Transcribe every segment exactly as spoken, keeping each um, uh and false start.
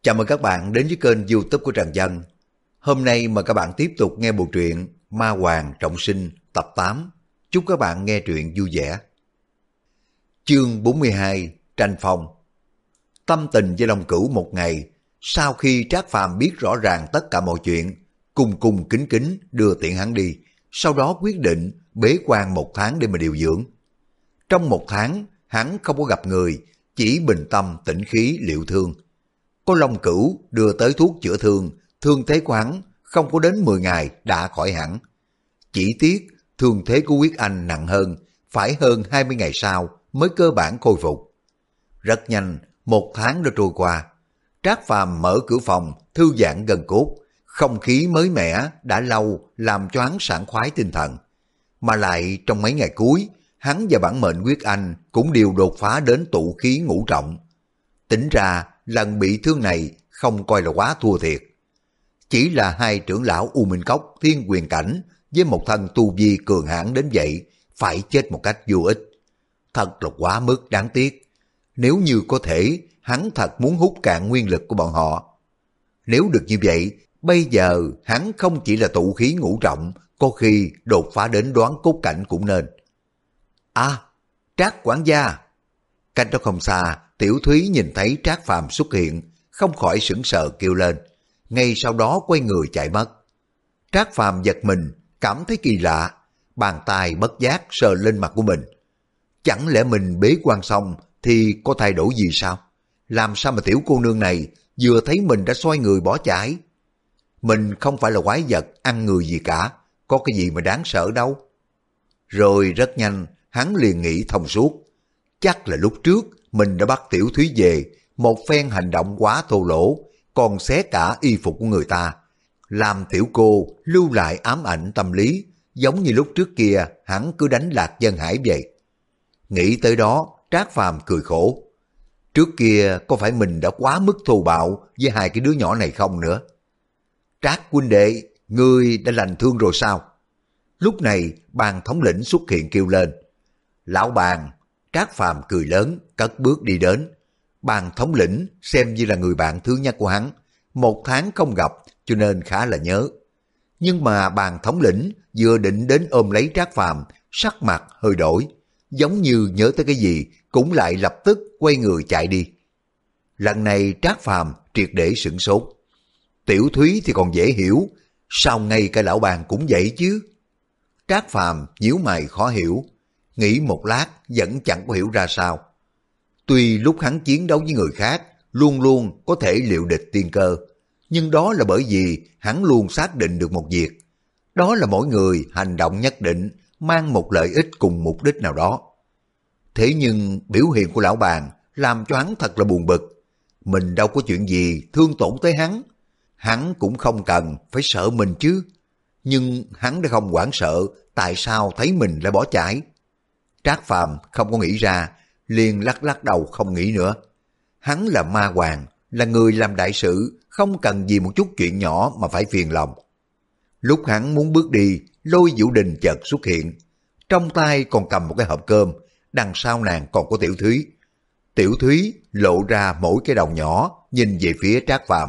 Chào mừng các bạn đến với kênh YouTube của Trần Dân. Hôm nay mời các bạn tiếp tục nghe bộ truyện Ma Hoàng Trọng Sinh tập tám. Chúc các bạn nghe truyện vui vẻ. Chương bốn mươi hai, Tranh Phong. Tâm tình với Long Cửu một ngày, sau khi Trác Phàm biết rõ ràng tất cả mọi chuyện, cung cung kính kính đưa tiện hắn đi, sau đó quyết định bế quan một tháng để mà điều dưỡng. Trong một tháng, hắn không có gặp người, chỉ bình tâm tĩnh khí liệu thương. Có Long Cửu đưa tới thuốc chữa thương, thương thế của hắn không có đến mười ngày đã khỏi hẳn. Chỉ tiếc thương thế của Quyết Anh nặng hơn, phải hơn hai mươi ngày sau mới cơ bản khôi phục. Rất nhanh, một tháng đã trôi qua. Trác Phàm mở cửa phòng, thư giãn gân cốt, không khí mới mẻ đã lâu làm cho hắn sảng khoái tinh thần. Mà lại trong mấy ngày cuối, hắn và bản mệnh Quyết Anh cũng đều đột phá đến tụ khí ngũ trọng. Tính ra lần bị thương này không coi là quá thua thiệt. Chỉ là hai trưởng lão U Minh Cốc thiên quyền cảnh với một thân tu vi cường hãn đến vậy phải chết một cách vô ích. Thật là quá mức đáng tiếc. Nếu như có thể, hắn thật muốn hút cạn nguyên lực của bọn họ. Nếu được như vậy, bây giờ hắn không chỉ là tụ khí ngũ trọng, có khi đột phá đến đoán cốt cảnh cũng nên. À, Trác quản gia. Cách đó không xa, Tiểu Thúy nhìn thấy Trác Phàm xuất hiện, không khỏi sững sờ kêu lên. Ngay sau đó quay người chạy mất. Trác Phàm giật mình, cảm thấy kỳ lạ, bàn tay bất giác sờ lên mặt của mình. Chẳng lẽ mình bế quan xong thì có thay đổi gì sao? Làm sao mà tiểu cô nương này vừa thấy mình đã xoay người bỏ chạy? Mình không phải là quái vật ăn người gì cả, có cái gì mà đáng sợ đâu. Rồi rất nhanh, hắn liền nghĩ thông suốt. Chắc là lúc trước mình đã bắt Tiểu Thúy về, một phen hành động quá thô lỗ, còn xé cả y phục của người ta, làm tiểu cô lưu lại ám ảnh tâm lý, giống như lúc trước kia hắn cứ đánh Lạc Dân Hải vậy. Nghĩ tới đó, Trác Phàm cười khổ. Trước kia có phải mình đã quá mức thô bạo với hai cái đứa nhỏ này không nữa? Trác huynh đệ, ngươi đã lành thương rồi sao? Lúc này, Bàn thống lĩnh xuất hiện kêu lên. Lão Bàn. Trác Phàm cười lớn, cất bước đi đến. Bàn thống lĩnh xem như là người bạn thứ nhất của hắn. Một tháng không gặp cho nên khá là nhớ. Nhưng mà Bàn thống lĩnh vừa định đến ôm lấy Trác Phàm, sắc mặt hơi đổi. Giống như nhớ tới cái gì cũng lại lập tức quay người chạy đi. Lần này Trác Phàm triệt để sửng sốt. Tiểu Thúy thì còn dễ hiểu, sao ngay cả lão Bàn cũng vậy chứ? Trác Phàm nhíu mày khó hiểu. Nghĩ một lát vẫn chẳng có hiểu ra sao. Tuy lúc hắn chiến đấu với người khác luôn luôn có thể liệu địch tiên cơ, nhưng đó là bởi vì hắn luôn xác định được một việc. Đó là mỗi người hành động nhất định mang một lợi ích cùng mục đích nào đó. Thế nhưng biểu hiện của lão Bàn làm cho hắn thật là buồn bực. Mình đâu có chuyện gì thương tổn tới hắn. Hắn cũng không cần phải sợ mình chứ. Nhưng hắn đã không hoảng sợ, tại sao thấy mình lại bỏ chạy? Trác Phàm không có nghĩ ra, liền lắc lắc đầu không nghĩ nữa. Hắn là ma hoàng, là người làm đại sự, không cần gì một chút chuyện nhỏ mà phải phiền lòng. Lúc hắn muốn bước đi, Lôi Vũ Đình chợt xuất hiện. Trong tay còn cầm một cái hộp cơm, đằng sau nàng còn có Tiểu Thúy. Tiểu Thúy lộ ra mỗi cái đầu nhỏ, nhìn về phía Trác Phàm.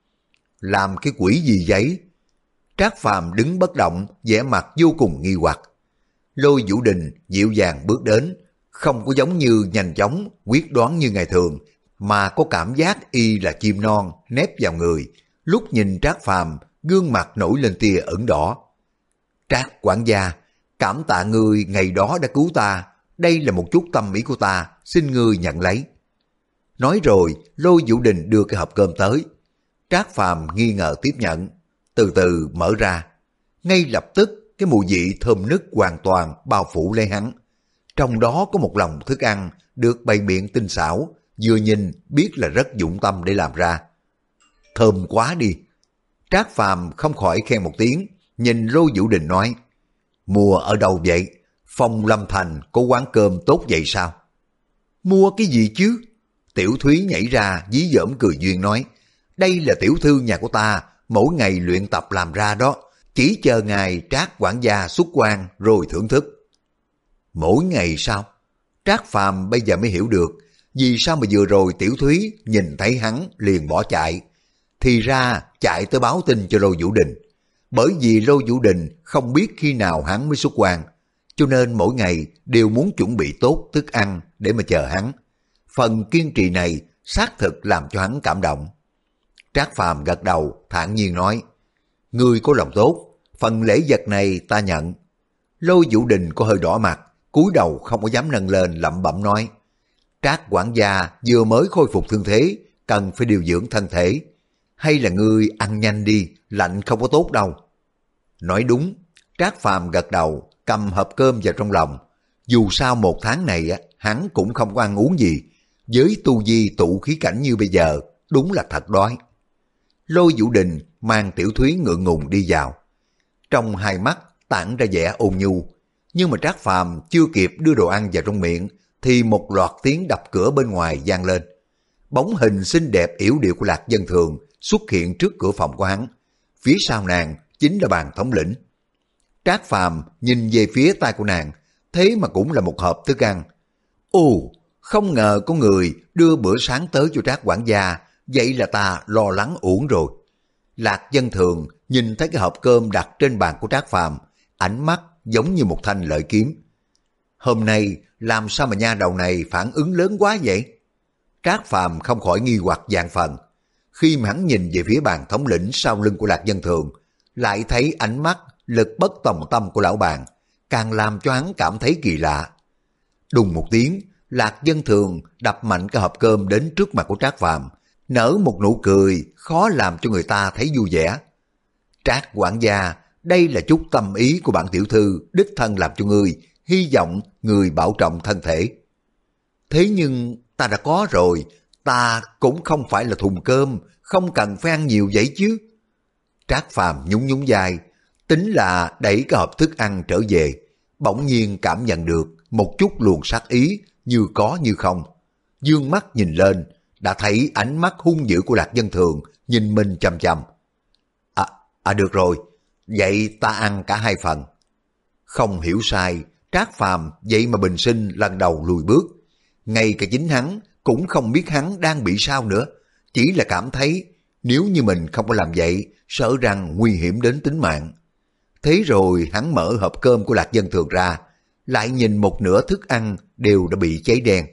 Làm cái quỷ gì vậy? Trác Phàm đứng bất động, vẻ mặt vô cùng nghi hoặc. Lôi Vũ Đình dịu dàng bước đến, không có giống như nhanh chóng, quyết đoán như ngày thường, mà có cảm giác y là chim non nép vào người. Lúc nhìn Trác Phàm, gương mặt nổi lên tia ửng đỏ. Trác quản gia, cảm tạ ngươi ngày đó đã cứu ta, đây là một chút tâm ý của ta, xin ngươi nhận lấy. Nói rồi, Lôi Vũ Đình đưa cái hộp cơm tới. Trác Phàm nghi ngờ tiếp nhận, từ từ mở ra. Ngay lập tức, cái mùi vị thơm nức hoàn toàn bao phủ lấy hắn. Trong đó có một lòng thức ăn được bày biện tinh xảo, vừa nhìn biết là rất dụng tâm để làm ra. Thơm quá đi. Trác Phàm không khỏi khen một tiếng, nhìn Lôi Vũ Đình nói, mua ở đâu vậy? Phong Lâm Thành có quán cơm tốt vậy sao? Mua cái gì chứ? Tiểu Thúy nhảy ra dí dỏm cười duyên nói, đây là tiểu thư nhà của ta, mỗi ngày luyện tập làm ra đó, chỉ chờ ngài Trác quản gia xuất quan rồi thưởng thức. Mỗi ngày sao? Trác Phàm bây giờ mới hiểu được, vì sao mà vừa rồi Tiểu Thúy nhìn thấy hắn liền bỏ chạy. Thì ra chạy tới báo tin cho Lô Vũ Đình. Bởi vì Lô Vũ Đình không biết khi nào hắn mới xuất quan, cho nên mỗi ngày đều muốn chuẩn bị tốt thức ăn để mà chờ hắn. Phần kiên trì này xác thực làm cho hắn cảm động. Trác Phàm gật đầu thản nhiên nói, ngươi có lòng tốt, phần lễ vật này ta nhận. Lô Vũ Đình có hơi đỏ mặt, cúi đầu không có dám nâng lên, lẩm bẩm nói, Trác quản gia vừa mới khôi phục thương thế, cần phải điều dưỡng thân thể. Hay là ngươi ăn nhanh đi, lạnh không có tốt đâu. Nói đúng, Trác Phàm gật đầu, cầm hộp cơm vào trong lòng. Dù sao một tháng này á, hắn cũng không có ăn uống gì. Với tu vi tụ khí cảnh như bây giờ, đúng là thật đói. Lô Vũ Đình mang Tiểu Thúy ngượng ngùng đi vào. Trong hai mắt tản ra vẻ ôn nhu. Nhưng mà Trác Phàm chưa kịp đưa đồ ăn vào trong miệng, thì một loạt tiếng đập cửa bên ngoài vang lên. Bóng hình xinh đẹp yểu điệu của Lạc Dân Thường xuất hiện trước cửa phòng của hắn. Phía sau nàng chính là bàn thống lĩnh. Trác Phàm nhìn về phía tay của nàng, thế mà cũng là một hộp thức ăn. Ồ, không ngờ có người đưa bữa sáng tới cho Trác quản gia, vậy là ta lo lắng uổng rồi. Lạc Dân Thường nhìn thấy cái hộp cơm đặt trên bàn của Trác Phàm, ánh mắt giống như một thanh lợi kiếm. Hôm nay làm sao mà nha đầu này phản ứng lớn quá vậy? Trác Phàm không khỏi nghi hoặc vạn phần. Khi mà hắn nhìn về phía bàn thống lĩnh sau lưng của Lạc Dân Thường, lại thấy ánh mắt lực bất tòng tâm của lão bàn, càng làm cho hắn cảm thấy kỳ lạ. Đùng một tiếng, Lạc Dân Thường đập mạnh cái hộp cơm đến trước mặt của Trác Phàm, nở một nụ cười khó làm cho người ta thấy vui vẻ. Trác quản gia, đây là chút tâm ý của bản tiểu thư đích thân làm cho ngươi, hy vọng người bảo trọng thân thể. Thế nhưng ta đã có rồi, ta cũng không phải là thùng cơm, không cần phải ăn nhiều vậy chứ. Trác Phàm nhún nhún vai, tính là đẩy cái hộp thức ăn trở về, bỗng nhiên cảm nhận được một chút luồng sát ý như có như không. Dương mắt nhìn lên, đã thấy ánh mắt hung dữ của Lạc Dân Thường nhìn mình chằm chằm. À, à được rồi, vậy ta ăn cả hai phần. Không hiểu sai, Trác Phàm vậy mà bình sinh lần đầu lùi bước. Ngay cả chính hắn cũng không biết hắn đang bị sao nữa, chỉ là cảm thấy nếu như mình không có làm vậy, sợ rằng nguy hiểm đến tính mạng. Thế rồi hắn mở hộp cơm của Lạc Dân Thường ra, lại nhìn một nửa thức ăn đều đã bị cháy đen.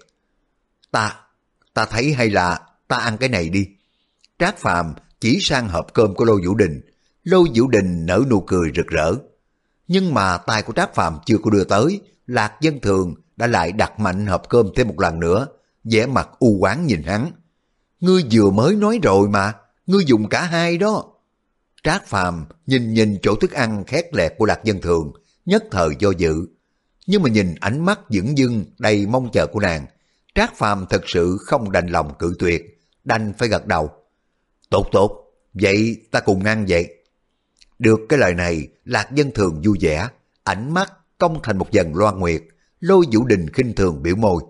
Ta, ta thấy hay là ta ăn cái này đi. Trác Phàm chỉ sang hộp cơm của Lô Vũ Đình. Lô Vũ Đình nở nụ cười rực rỡ. Nhưng mà tay của Trác Phàm chưa có đưa tới, Lạc Dân Thường đã lại đặt mạnh hộp cơm thêm một lần nữa, vẻ mặt u oán nhìn hắn. Ngươi vừa mới nói rồi mà, ngươi dùng cả hai đó. Trác Phàm nhìn nhìn chỗ thức ăn khét lẹt của Lạc Dân Thường, nhất thời do dự. Nhưng mà nhìn ánh mắt dửng dưng đầy mong chờ của nàng, Trác Phàm thật sự không đành lòng cự tuyệt, đành phải gật đầu. Tốt tốt, vậy ta cùng ăn vậy. Được cái lời này, Lạc Dân Thường vui vẻ, ánh mắt cong thành một dần loan nguyệt. Lô Vũ Đình khinh thường biểu môi.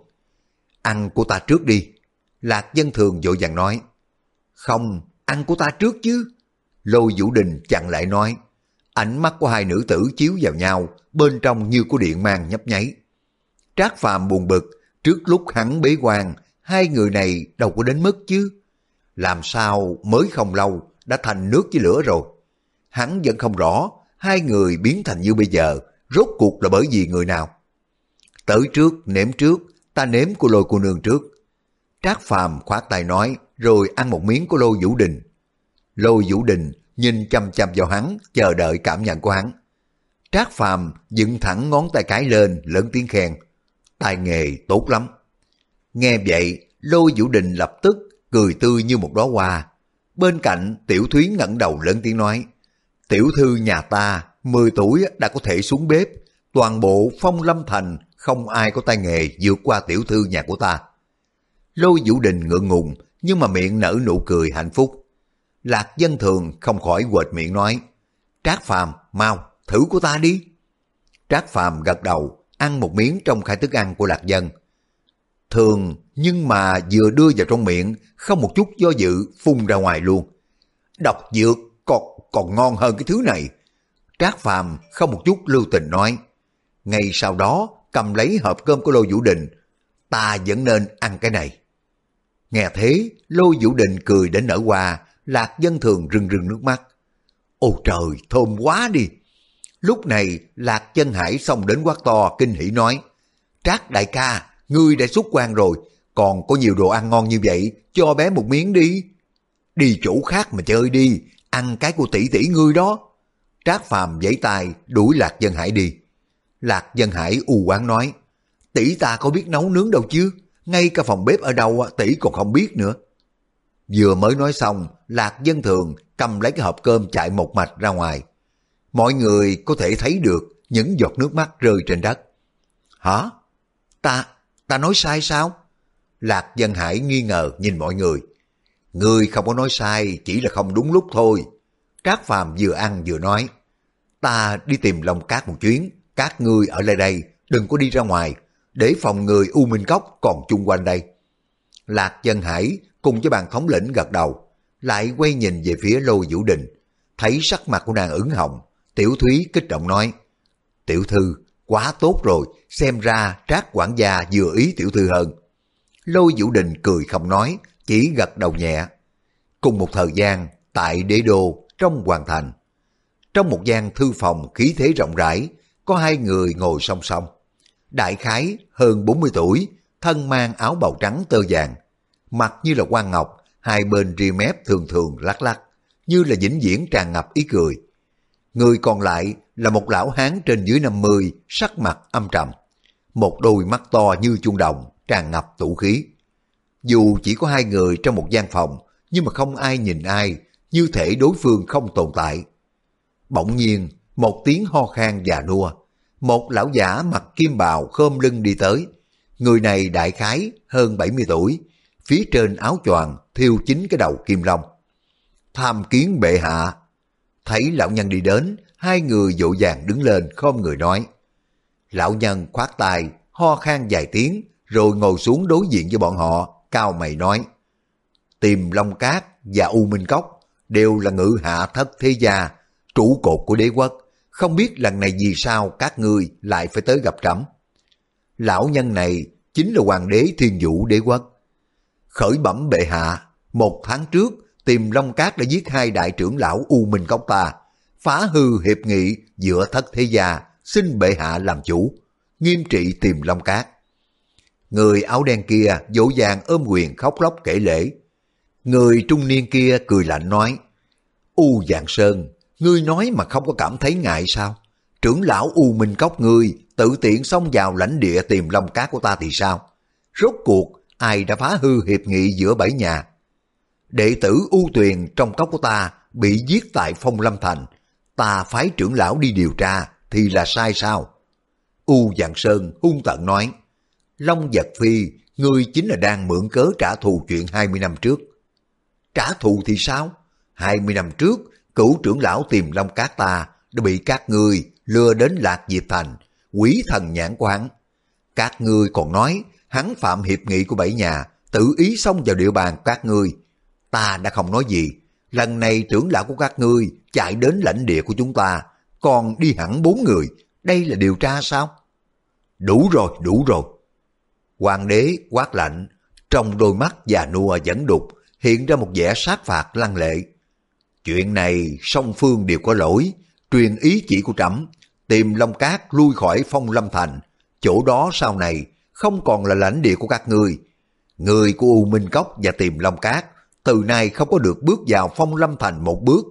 Ăn của ta trước đi. Lạc Dân Thường vội vàng nói. Không, ăn của ta trước chứ. Lô Vũ Đình chặn lại nói. Ánh mắt của hai nữ tử chiếu vào nhau, bên trong như có điện mang nhấp nháy. Trác Phàm buồn bực, trước lúc hắn bế quan, hai người này đâu có đến mức chứ. Làm sao mới không lâu đã thành nước với lửa rồi. Hắn vẫn không rõ hai người biến thành như bây giờ rốt cuộc là bởi vì người nào. Tới trước nếm trước, ta nếm của Lôi cô nương trước. Trác Phàm khoát tay nói, rồi ăn một miếng của Lô Vũ Đình. Lô Vũ Đình nhìn chăm chăm vào hắn, chờ đợi cảm nhận của hắn. Trác Phàm dựng thẳng ngón tay cái lên, lớn tiếng khen. Tài nghề tốt lắm. Nghe vậy, Lô Vũ Đình lập tức cười tươi như một đóa hoa. Bên cạnh Tiểu Thúy ngẩng đầu lớn tiếng nói. Tiểu thư nhà ta, mười tuổi đã có thể xuống bếp. Toàn bộ Phong Lâm Thành không ai có tay nghề vượt qua tiểu thư nhà của ta. Lô Vũ Đình ngượng ngùng, nhưng mà miệng nở nụ cười hạnh phúc. Lạc Dân Thường không khỏi quệt miệng nói. Trác Phàm, mau, thử của ta đi. Trác Phàm gật đầu, ăn một miếng trong khai thức ăn của Lạc Dân. Thường, nhưng mà vừa đưa vào trong miệng, không một chút do dự, phun ra ngoài luôn. Độc dược còn, còn ngon hơn cái thứ này. Trác Phàm không một chút lưu tình nói. Ngay sau đó, cầm lấy hộp cơm của Lô Vũ Đình. Ta vẫn nên ăn cái này. Nghe thế, Lôi Vũ Đình cười đến nở hoa, Lạc Dân Thường rưng rưng nước mắt. Ôi trời, thơm quá đi! Lúc này, Lạc Chân Hải xông đến quát to, kinh hỉ nói, Trác đại ca, ngươi đã xuất quan rồi, còn có nhiều đồ ăn ngon như vậy, cho bé một miếng đi. Đi chỗ khác mà chơi đi, ăn cái của tỷ tỷ ngươi đó. Trác Phàm giãy tay đuổi Lạc Dân Hải đi. Lạc Dân Hải u oán nói, tỷ ta có biết nấu nướng đâu chứ, ngay cả phòng bếp ở đâu tỷ còn không biết nữa. Vừa mới nói xong, Lạc Dân Thường cầm lấy cái hộp cơm chạy một mạch ra ngoài. Mọi người có thể thấy được những giọt nước mắt rơi trên đất. Hả? Ta, ta nói sai sao? Lạc Dân Hải nghi ngờ nhìn mọi người. Ngươi không có nói sai, chỉ là không đúng lúc thôi. Trác Phàm vừa ăn vừa nói, ta đi tìm Long Cát một chuyến, các ngươi ở lại đây, đừng có đi ra ngoài, để phòng người U Minh Cốc còn chung quanh đây. Lạc Dân Hải cùng với bàn thống lĩnh gật đầu, lại quay nhìn về phía Lôi Vũ Đình, thấy sắc mặt của nàng ửng hồng. Tiểu Thúy kích động nói, tiểu thư, quá tốt rồi, xem ra Trác quản gia vừa ý tiểu thư hơn. Lôi Vũ Đình cười không nói, chỉ gật đầu nhẹ. Cùng một thời gian, tại đế đô, trong hoàng thành, trong một gian thư phòng khí thế rộng rãi, có hai người ngồi song song. Đại khái hơn bốn mươi tuổi, thân mang áo bào trắng tơ vàng, mặt như là quan ngọc, hai bên ria mép thường thường lắc lắc, như là vĩnh viễn tràn ngập ý cười. Người còn lại là một lão hán trên dưới năm mươi, sắc mặt âm trầm, một đôi mắt to như chuông đồng, tràn ngập tủ khí. Dù chỉ có hai người trong một gian phòng, nhưng mà không ai nhìn ai, như thể đối phương không tồn tại. Bỗng nhiên, một tiếng ho khan già nua, một lão giả mặc kim bào khom lưng đi tới. Người này đại khái hơn bảy mươi tuổi, phía trên áo choàng thêu chính cái đầu kim long. Tham kiến bệ hạ. Thấy lão nhân đi đến, hai người vội vàng đứng lên khom người nói. Lão nhân khoát tay, ho khan vài tiếng, rồi ngồi xuống đối diện với bọn họ, cao mày nói. Tìm Long Cát và U Minh Cốc đều là ngự hạ thất thế gia, trụ cột của đế quốc. Không biết lần này vì sao các ngươi lại phải tới gặp trẫm. Lão nhân này chính là hoàng đế Thiên Vũ đế quốc. Khởi bẩm bệ hạ, một tháng trước tìm Long Cát đã giết hai đại trưởng lão U Minh Cốc ta, phá hư hiệp nghị giữa thất thế gia, xin bệ hạ làm chủ, nghiêm trị tìm Long Cát. Người áo đen kia dỗ dàng ôm quyền khóc lóc kể lễ. Người trung niên kia cười lạnh nói, U Vạn Sơn, ngươi nói mà không có cảm thấy ngại sao? Trưởng lão U Minh Cốc ngươi tự tiện xông vào lãnh địa tìm Long Cát của ta thì sao? Rốt cuộc ai đã phá hư hiệp nghị giữa bảy nhà? Đệ tử U Tuyền trong cốc của ta bị giết tại Phong Lâm Thành, ta phái trưởng lão đi điều tra thì là sai sao? U Vạn Sơn hung tợn nói, Long Vật Phi, ngươi chính là đang mượn cớ trả thù chuyện hai mươi năm trước. Trả thù thì sao? hai mươi năm trước, cửu trưởng lão tìm Long Cát ta đã bị các ngươi lừa đến Lạc Diệp Thành, quỷ thần nhãn của hắn. Các ngươi còn nói hắn phạm hiệp nghị của bảy nhà, tự ý xông vào địa bàn các ngươi. Ta đã không nói gì, lần này trưởng lão của các ngươi chạy đến lãnh địa của chúng ta, còn đi hẳn bốn người, đây là điều tra sao? Đủ rồi, đủ rồi. Hoàng đế quát lạnh, trong đôi mắt già nua vẫn đục, hiện ra một vẻ sát phạt lăng lệ. Chuyện này song phương đều có lỗi, truyền ý chỉ của trẫm, tìm Long Cát lui khỏi Phong Lâm Thành, chỗ đó sau này không còn là lãnh địa của các ngươi. Người của U Minh Cốc và tìm Long Cát từ nay không có được bước vào Phong Lâm Thành một bước.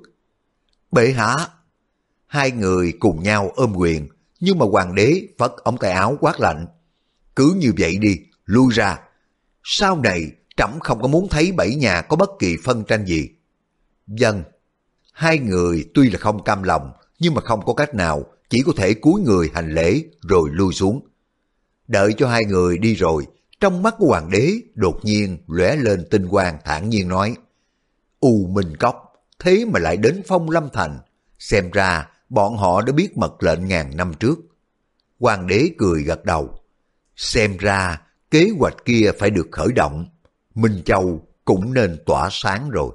Bệ hạ! Hai người cùng nhau ôm quyền, nhưng mà hoàng đế phất ống tay áo quát lạnh. Cứ như vậy đi, lui ra. Sau này trẫm không có muốn thấy bảy nhà có bất kỳ phân tranh gì. Vâng. Hai người tuy là không cam lòng, nhưng mà không có cách nào, chỉ có thể cúi người hành lễ rồi lui xuống. Đợi cho hai người đi rồi, trong mắt của hoàng đế đột nhiên lóe lên tinh quang, thản nhiên nói, U Minh Cốc, thế mà lại đến Phong Lâm Thành, xem ra bọn họ đã biết mật lệnh ngàn năm trước. Hoàng đế cười gật đầu, xem ra kế hoạch kia phải được khởi động, Minh Châu cũng nên tỏa sáng rồi.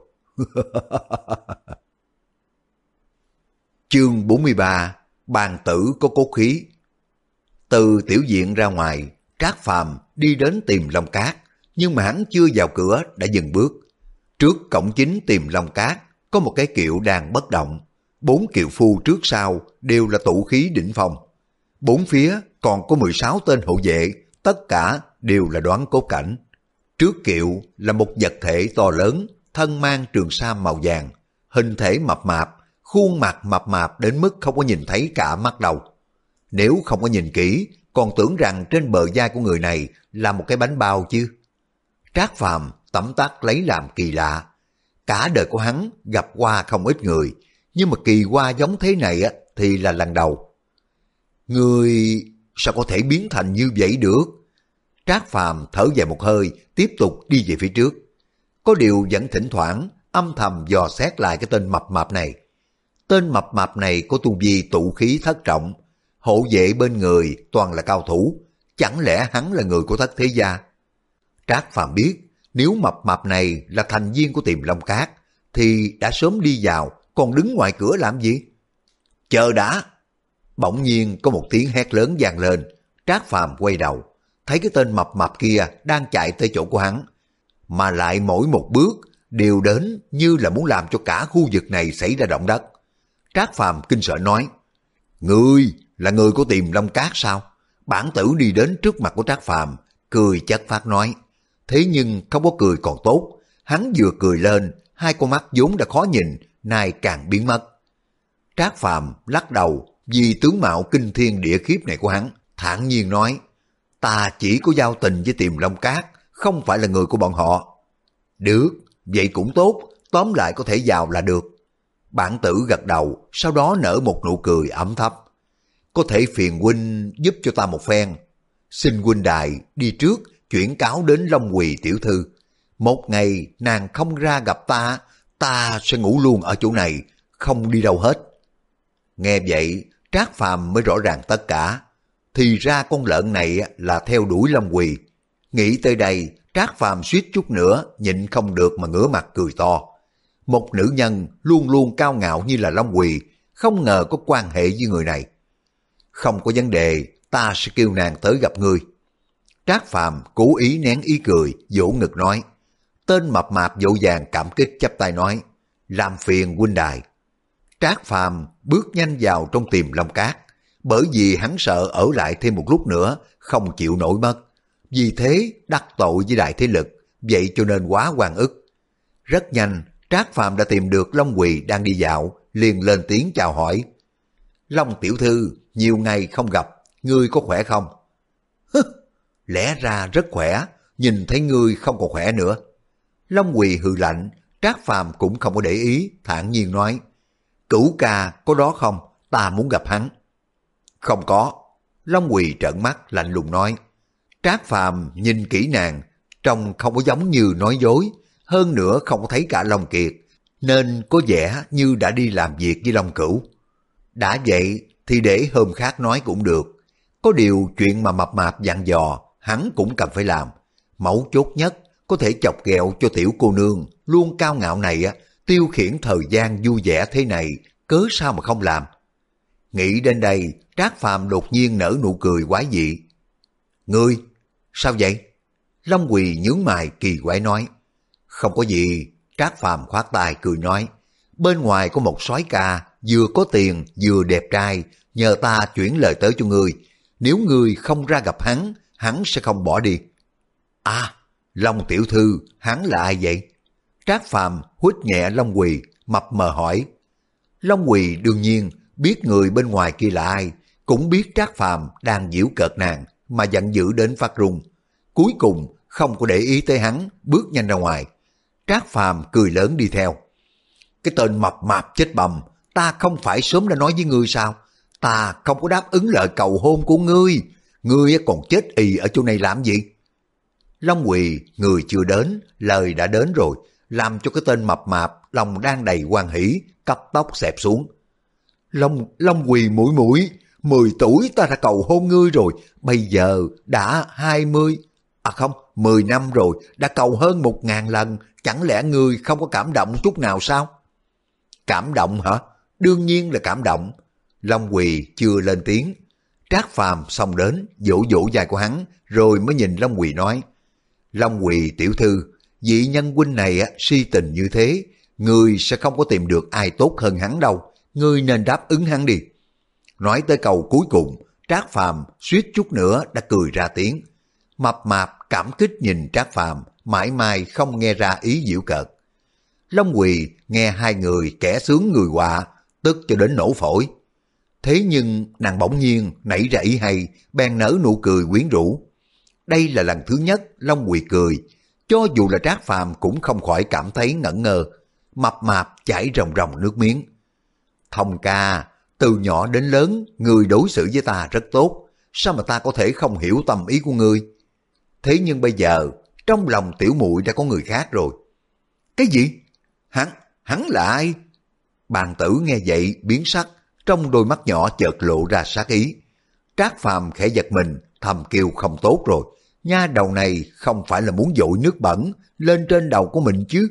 Chương bốn mươi ba, bàn tử có cốt khí. Từ tiểu viện ra ngoài, Trác Phàm đi đến tìm Long Cát, nhưng mà hắn chưa vào cửa đã dừng bước. Trước cổng chính Tiềm Long Cát có một cái kiệu đang bất động. Bốn kiệu phu trước sau đều là tụ khí đỉnh phong. Bốn phía còn có mười sáu tên hộ vệ, tất cả đều là đoán cốt cảnh. Trước kiệu là một vật thể to lớn, thân mang trường sam màu vàng, hình thể mập mạp, khuôn mặt mập mạp đến mức không có nhìn thấy cả mắt đâu. Nếu không có nhìn kỹ, còn tưởng rằng trên bờ vai của người này là một cái bánh bao chứ. Trác Phàm tấm tắc lấy làm kỳ lạ. Cả đời của hắn gặp qua không ít người, nhưng mà kỳ qua giống thế này á thì là lần đầu. Người sao có thể biến thành như vậy được? Trác Phàm thở dài một hơi, tiếp tục đi về phía trước. Có điều vẫn thỉnh thoảng âm thầm dò xét lại cái tên mập mạp này. Tên mập mạp này có tu vi tụ khí thất trọng, hộ vệ bên người toàn là cao thủ, chẳng lẽ hắn là người của thất thế gia? Trác Phàm biết, nếu mập mạp này là thành viên của Tiềm Long Cát, thì đã sớm đi vào, còn đứng ngoài cửa làm gì? Chờ đã! Bỗng nhiên có một tiếng hét lớn vang lên. Trác Phàm quay đầu, thấy cái tên mập mạp kia đang chạy tới chỗ của hắn, mà lại mỗi một bước đều đến như là muốn làm cho cả khu vực này xảy ra động đất. Trác Phàm kinh sợ nói, ngươi là người của Tiềm Long Cát sao? Bản tử đi đến trước mặt của Trác Phàm, cười chất phát nói, thế nhưng không có cười còn tốt, hắn vừa cười lên, hai con mắt vốn đã khó nhìn, nay càng biến mất. Trác Phàm lắc đầu vì tướng mạo kinh thiên địa khiếp này của hắn, thản nhiên nói, ta chỉ có giao tình với Tiềm Long Cát, không phải là người của bọn họ. Được, vậy cũng tốt, tóm lại có thể vào là được. Bản tử gật đầu, sau đó nở một nụ cười ấm thấp. Có thể phiền huynh giúp cho ta một phen. Xin huynh đài đi trước, chuyển cáo đến Long Quỳ tiểu thư. Một ngày nàng không ra gặp ta, ta sẽ ngủ luôn ở chỗ này, không đi đâu hết. Nghe vậy, Trác Phàm mới rõ ràng tất cả. Thì ra con lợn này là theo đuổi Long Quỳ. Nghĩ tới đây, Trác Phàm suýt chút nữa nhịn không được mà ngửa mặt cười to. Một nữ nhân luôn luôn cao ngạo như là Long Quỳ, không ngờ có quan hệ với người này. Không có vấn đề, ta sẽ kêu nàng tới gặp ngươi. Trác Phàm cố ý nén ý cười, vỗ ngực nói. Tên mập mạp vội vàng cảm kích chắp tay nói, làm phiền huynh đài. Trác Phàm bước nhanh vào trong Tiềm Long Cát, bởi vì hắn sợ ở lại thêm một lúc nữa, không chịu nổi mất. Vì thế đắc tội với đại thế lực, vậy cho nên quá oan ức. Rất nhanh, Trác Phàm đã tìm được Long Quỳ đang đi dạo, liền lên tiếng chào hỏi. Long tiểu thư, nhiều ngày không gặp, ngươi có khỏe không? Hứ, lẽ ra rất khỏe, nhìn thấy ngươi không còn khỏe nữa. Long Quỳ hừ lạnh, Trác Phàm cũng không có để ý, thản nhiên nói. Cửu ca có đó không? Ta muốn gặp hắn. Không có. Long Quỳ trợn mắt lạnh lùng nói. Trác Phàm nhìn kỹ nàng, trông không có giống như nói dối, hơn nữa không có thấy cả Long Kiệt, nên có vẻ như đã đi làm việc với Long Cửu. Đã vậy thì để hôm khác nói cũng được. Có điều chuyện mà mập mạp dặn dò, hắn cũng cần phải làm. Mấu chốt nhất, có thể chọc ghẹo cho tiểu cô nương luôn cao ngạo này á, tiêu khiển thời gian vui vẻ thế này, cớ sao mà không làm. Nghĩ đến đây, Trác Phàm đột nhiên nở nụ cười quái dị. Ngươi, sao vậy? Long Quỳ nhướng mày kỳ quái nói. Không có gì, Trác Phàm khoát tay cười nói. Bên ngoài có một soái ca, vừa có tiền vừa đẹp trai, nhờ ta chuyển lời tới cho ngươi. Nếu ngươi không ra gặp hắn, hắn sẽ không bỏ đi. À, Long tiểu thư, hắn là ai vậy? Trác Phàm huýt nhẹ Long Quỳ, mập mờ hỏi. Long Quỳ đương nhiên biết người bên ngoài kia là ai, cũng biết Trác Phàm đang giễu cợt nàng, mà giận dữ đến phát run. Cuối cùng không có để ý tới hắn, bước nhanh ra ngoài. Trác Phàm cười lớn đi theo. Cái tên mập mạp chết bầm, ta không phải sớm đã nói với ngươi sao? Ta không có đáp ứng lời cầu hôn của ngươi, ngươi còn chết ì ở chỗ này làm gì? Long Quỳ người chưa đến, lời đã đến rồi, làm cho cái tên mập mạp lòng đang đầy hoan hỉ, cấp tóc xẹp xuống. Long Long Quỳ mũi mũi, mười tuổi ta đã cầu hôn ngươi rồi, bây giờ đã hai mươi, à không, mười năm rồi, đã cầu hơn một ngàn lần, chẳng lẽ ngươi không có cảm động chút nào sao? Cảm động hả? Đương nhiên là cảm động. Long Quỳ chưa lên tiếng. Trác Phàm xông đến, vỗ vỗ vai của hắn, rồi mới nhìn Long Quỳ nói. Long Quỳ tiểu thư, vị nhân huynh này á, si tình như thế, ngươi sẽ không có tìm được ai tốt hơn hắn đâu, ngươi nên đáp ứng hắn đi. Nói tới câu cuối cùng, Trác Phàm suýt chút nữa đã cười ra tiếng. Mập mạp cảm kích nhìn Trác Phàm, mãi mãi không nghe ra ý giễu cợt. Long Quỳ nghe hai người kẻ sướng người họa, tức cho đến nổ phổi. Thế nhưng nàng bỗng nhiên nảy ra ý hay, bèn nở nụ cười quyến rũ. Đây là lần thứ nhất Long Quỳ cười, cho dù là Trác Phàm cũng không khỏi cảm thấy ngẩn ngơ. Mập mạp chảy ròng ròng nước miếng. Thông ca, từ nhỏ đến lớn, người đối xử với ta rất tốt, sao mà ta có thể không hiểu tâm ý của ngươi? Thế nhưng bây giờ, trong lòng tiểu muội đã có người khác rồi. Cái gì? Hắn, hắn là ai? Bàn tử nghe vậy biến sắc, trong đôi mắt nhỏ chợt lộ ra sát ý. Trác Phàm khẽ giật mình, thầm kêu không tốt rồi. Nha đầu này không phải là muốn dội nước bẩn lên trên đầu của mình chứ?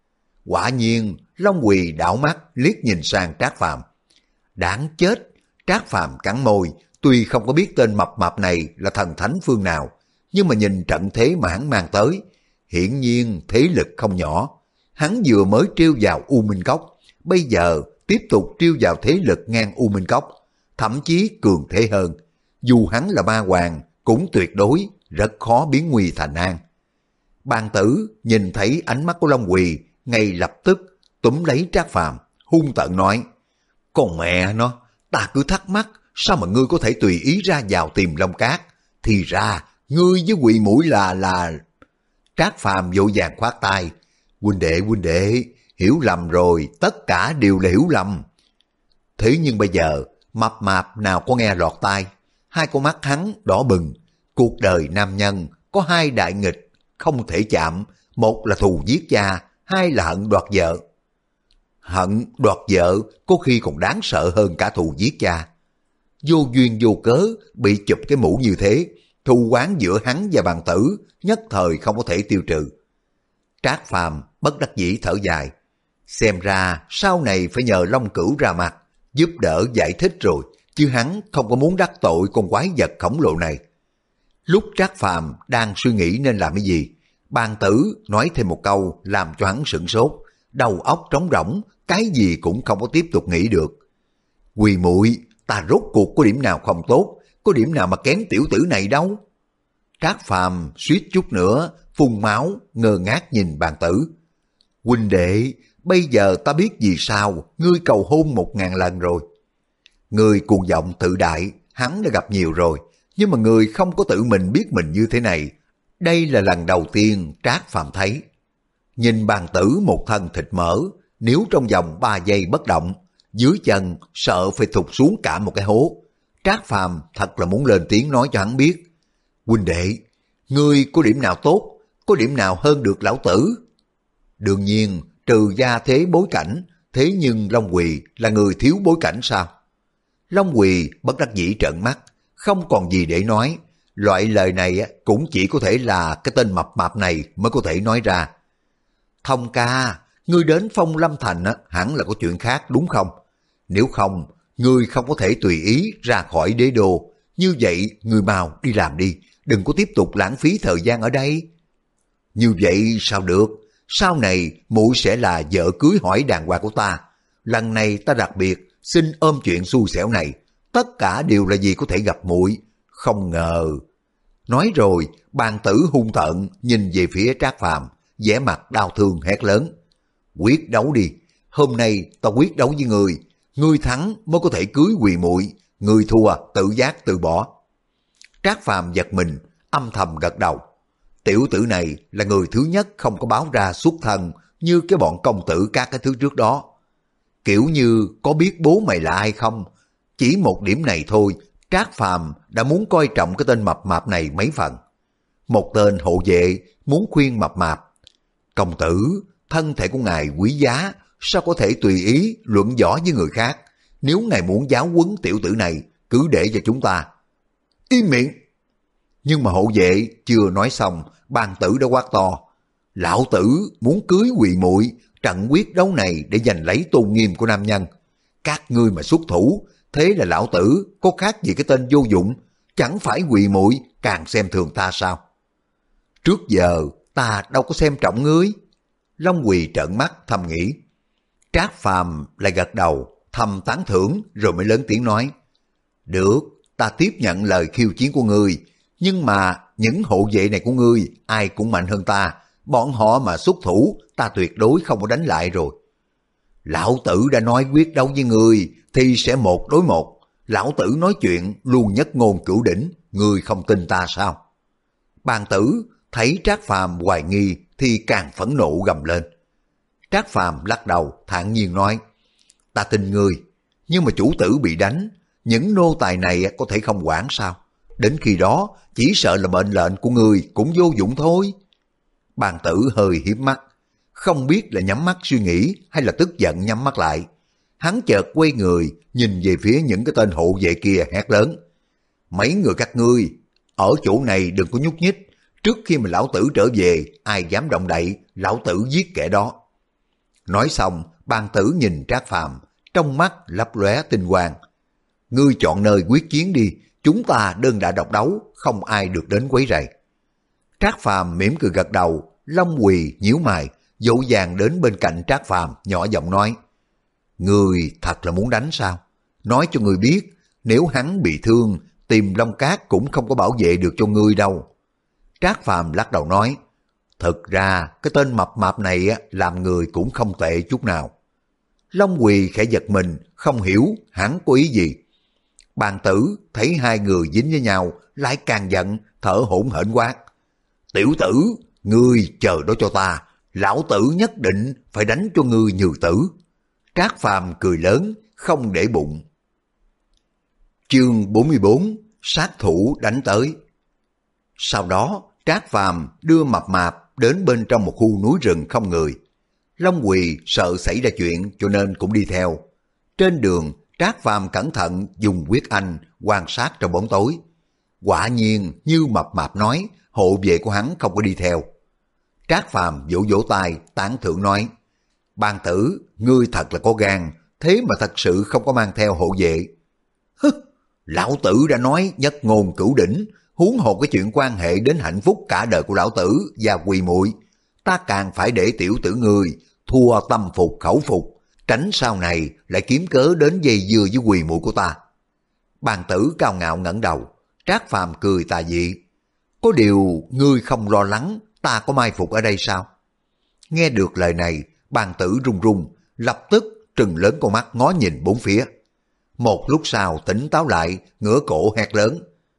Quả nhiên, Long Quỳ đảo mắt liếc nhìn sang Trác Phàm. Đáng chết, Trác Phàm cắn môi, tuy không có biết tên mập mạp này là thần thánh phương nào, nhưng mà nhìn trận thế mà hắn mang tới, hiển nhiên thế lực không nhỏ. Hắn vừa mới trêu vào U Minh Cốc, bây giờ tiếp tục trêu vào thế lực ngang U Minh Cốc, thậm chí cường thế hơn. Dù hắn là ma hoàng, cũng tuyệt đối rất khó biến nguy thành an. Bàn tử nhìn thấy ánh mắt của Long Quỳ, ngay lập tức túm lấy Trác Phàm, hung tợn nói: Con mẹ nó, ta cứ thắc mắc sao mà ngươi có thể tùy ý ra vào tìm Long Cát, thì ra ngươi với Quỳ Mũi là là... Trác Phàm vội vàng khoát tay: Huynh đệ huynh đệ, hiểu lầm rồi, tất cả đều là hiểu lầm. Thế nhưng bây giờ mập mạp nào có nghe lọt tai, hai con mắt hắn đỏ bừng. Cuộc đời nam nhân có hai đại nghịch không thể chạm, một là thù giết cha, hai là hận đoạt vợ. Hận đoạt vợ có khi còn đáng sợ hơn cả thù giết cha. Vô duyên vô cớ bị chụp cái mũ như thế, thù oán giữa hắn và bàn tử nhất thời không có thể tiêu trừ. Trác Phàm bất đắc dĩ thở dài. Xem ra sau này phải nhờ Long Cửu ra mặt giúp đỡ giải thích rồi, chứ hắn không có muốn đắc tội con quái vật khổng lồ này. Lúc Trác Phàm đang suy nghĩ nên làm cái gì, bàn tử nói thêm một câu làm cho hắn sửng sốt, đầu óc trống rỗng, cái gì cũng không có tiếp tục nghĩ được. Quỳ Muội, ta rốt cuộc có điểm nào không tốt, có điểm nào mà kém tiểu tử này đâu? Trác Phàm suýt chút nữa phun máu, ngơ ngác nhìn bàn tử. Huynh đệ, bây giờ ta biết vì sao ngươi cầu hôn một ngàn lần rồi. Người cuồng vọng tự đại, hắn đã gặp nhiều rồi, nhưng mà người không có tự mình biết mình như thế này. Đây là lần đầu tiên Trác Phàm thấy. Nhìn bàn tử một thân thịt mỡ, nếu trong vòng ba giây bất động, dưới chân sợ phải thụt xuống cả một cái hố. Trác Phàm thật là muốn lên tiếng nói cho hắn biết. Huynh đệ, ngươi có điểm nào tốt, có điểm nào hơn được lão tử? Đương nhiên, trừ gia thế bối cảnh, thế nhưng Long Quỳ là người thiếu bối cảnh sao? Long Quỳ bất đắc dĩ trợn mắt, không còn gì để nói. Loại lời này cũng chỉ có thể là cái tên mập mạp này mới có thể nói ra. Thông ca, ngươi đến Phong Lâm Thành hẳn là có chuyện khác đúng không? Nếu không, ngươi không có thể tùy ý ra khỏi đế đô. Như vậy, ngươi mau đi làm đi, đừng có tiếp tục lãng phí thời gian ở đây. Như vậy sao được? Sau này muội sẽ là vợ cưới hỏi đàng hoàng của ta. Lần này ta đặc biệt xin ôm chuyện xui xẻo này, tất cả đều là vì có thể gặp muội. Không ngờ. Nói rồi, bàn tử hung tợn nhìn về phía Trác Phàm, vẻ mặt đau thương hét lớn: Quyết đấu đi, hôm nay ta quyết đấu với ngươi, ngươi thắng mới có thể cưới Quỳ Muội, ngươi thua tự giác từ bỏ. Trác Phàm giật mình, âm thầm gật đầu. Tiểu tử này là người thứ nhất không có báo ra xuất thân như cái bọn công tử các cái thứ trước đó. Kiểu như có biết bố mày là ai không? Chỉ một điểm này thôi, Trác Phàm đã muốn coi trọng cái tên mập mạp này mấy phần. Một tên hộ vệ muốn khuyên mập mạp: Công tử, thân thể của ngài quý giá, sao có thể tùy ý luận võ với người khác? Nếu ngài muốn giáo huấn tiểu tử này, cứ để cho chúng ta. Im miệng! Nhưng mà hộ vệ chưa nói xong, bàn tử đã quát to: Lão tử muốn cưới Quỳ Muội, trận quyết đấu này để giành lấy tôn nghiêm của nam nhân. Các ngươi mà xuất thủ, thế là lão tử có khác gì cái tên vô dụng, chẳng phải Quỳ Muội càng xem thường ta sao? Trước giờ ta đâu có xem trọng ngươi. Long Quỳ trợn mắt thầm nghĩ. Trác Phàm lại gật đầu, thầm tán thưởng rồi mới lớn tiếng nói. Được, ta tiếp nhận lời khiêu chiến của ngươi, nhưng mà những hộ vệ này của ngươi ai cũng mạnh hơn ta, bọn họ mà xuất thủ ta tuyệt đối không có đánh lại rồi. Lão tử đã nói quyết đấu với ngươi thì sẽ một đối một, lão tử nói chuyện luôn nhất ngôn cửu đỉnh, ngươi không tin ta sao? Bàn tử thấy Trác Phàm hoài nghi thì càng phẫn nộ gầm lên. Trác Phàm lắc đầu thản nhiên nói, ta tin ngươi, nhưng mà chủ tử bị đánh, những nô tài này có thể không quản sao? Đến khi đó chỉ sợ là mệnh lệnh của ngươi cũng vô dụng thôi. Bàn tử hơi hiếp mắt, không biết là nhắm mắt suy nghĩ hay là tức giận nhắm mắt lại. Hắn chợt quay người nhìn về phía những cái tên hộ vệ kia hét lớn. Mấy người các ngươi, ở chỗ này đừng có nhúc nhích, trước khi mà lão tử trở về, ai dám động đậy, lão tử giết kẻ đó. Nói xong, bàn tử nhìn Trác Phàm, trong mắt lấp lóe tinh quang. Ngươi chọn nơi quyết chiến đi, chúng ta đơn đả độc đấu, không ai được đến quấy rầy. Trác Phàm mỉm cười gật đầu, Long Quỳ nhíu mày, dỗ dàng đến bên cạnh Trác Phàm nhỏ giọng nói. Ngươi thật là muốn đánh sao? Nói cho ngươi biết, nếu hắn bị thương, tìm Long Cát cũng không có bảo vệ được cho ngươi đâu. Trác Phàm lắc đầu nói, thực ra cái tên mập mạp này làm người cũng không tệ chút nào. Long Quỳ khẽ giật mình, không hiểu hắn có ý gì. Bàn tử thấy hai người dính với nhau, lại càng giận, thở hổn hển quát. Tiểu tử, ngươi chờ đó cho ta, lão tử nhất định phải đánh cho ngươi như tử. Trác Phàm cười lớn, không để bụng. Chương bốn mươi bốn, sát thủ đánh tới. Sau đó, Trác Phàm đưa mập mạp đến bên trong một khu núi rừng không người. Long Quỳ sợ xảy ra chuyện cho nên cũng đi theo. Trên đường, Trác Phàm cẩn thận dùng huyết anh quan sát trong bóng tối. Quả nhiên như mập mạp nói, hộ vệ của hắn không có đi theo. Trác Phàm vỗ vỗ tay tán thưởng nói, Bàn tử, ngươi thật là có gan, thế mà thật sự không có mang theo hộ vệ. Hứ, lão tử đã nói nhất ngôn cửu đỉnh, huống hồ cái chuyện quan hệ đến hạnh phúc cả đời của lão tử và Quỳ muội, ta càng phải để tiểu tử ngươi thua tâm phục khẩu phục, tránh sau này lại kiếm cớ đến dây dưa với Quỳ muội của ta. Bàn tử cao ngạo ngẩng đầu, Trác Phàm cười tà dị. Có điều ngươi không lo lắng ta có mai phục ở đây sao? Nghe được lời này, bàn tử run run, lập tức trừng lớn con mắt ngó nhìn bốn phía. Một lúc sau tỉnh táo lại, ngửa cổ hét lớn.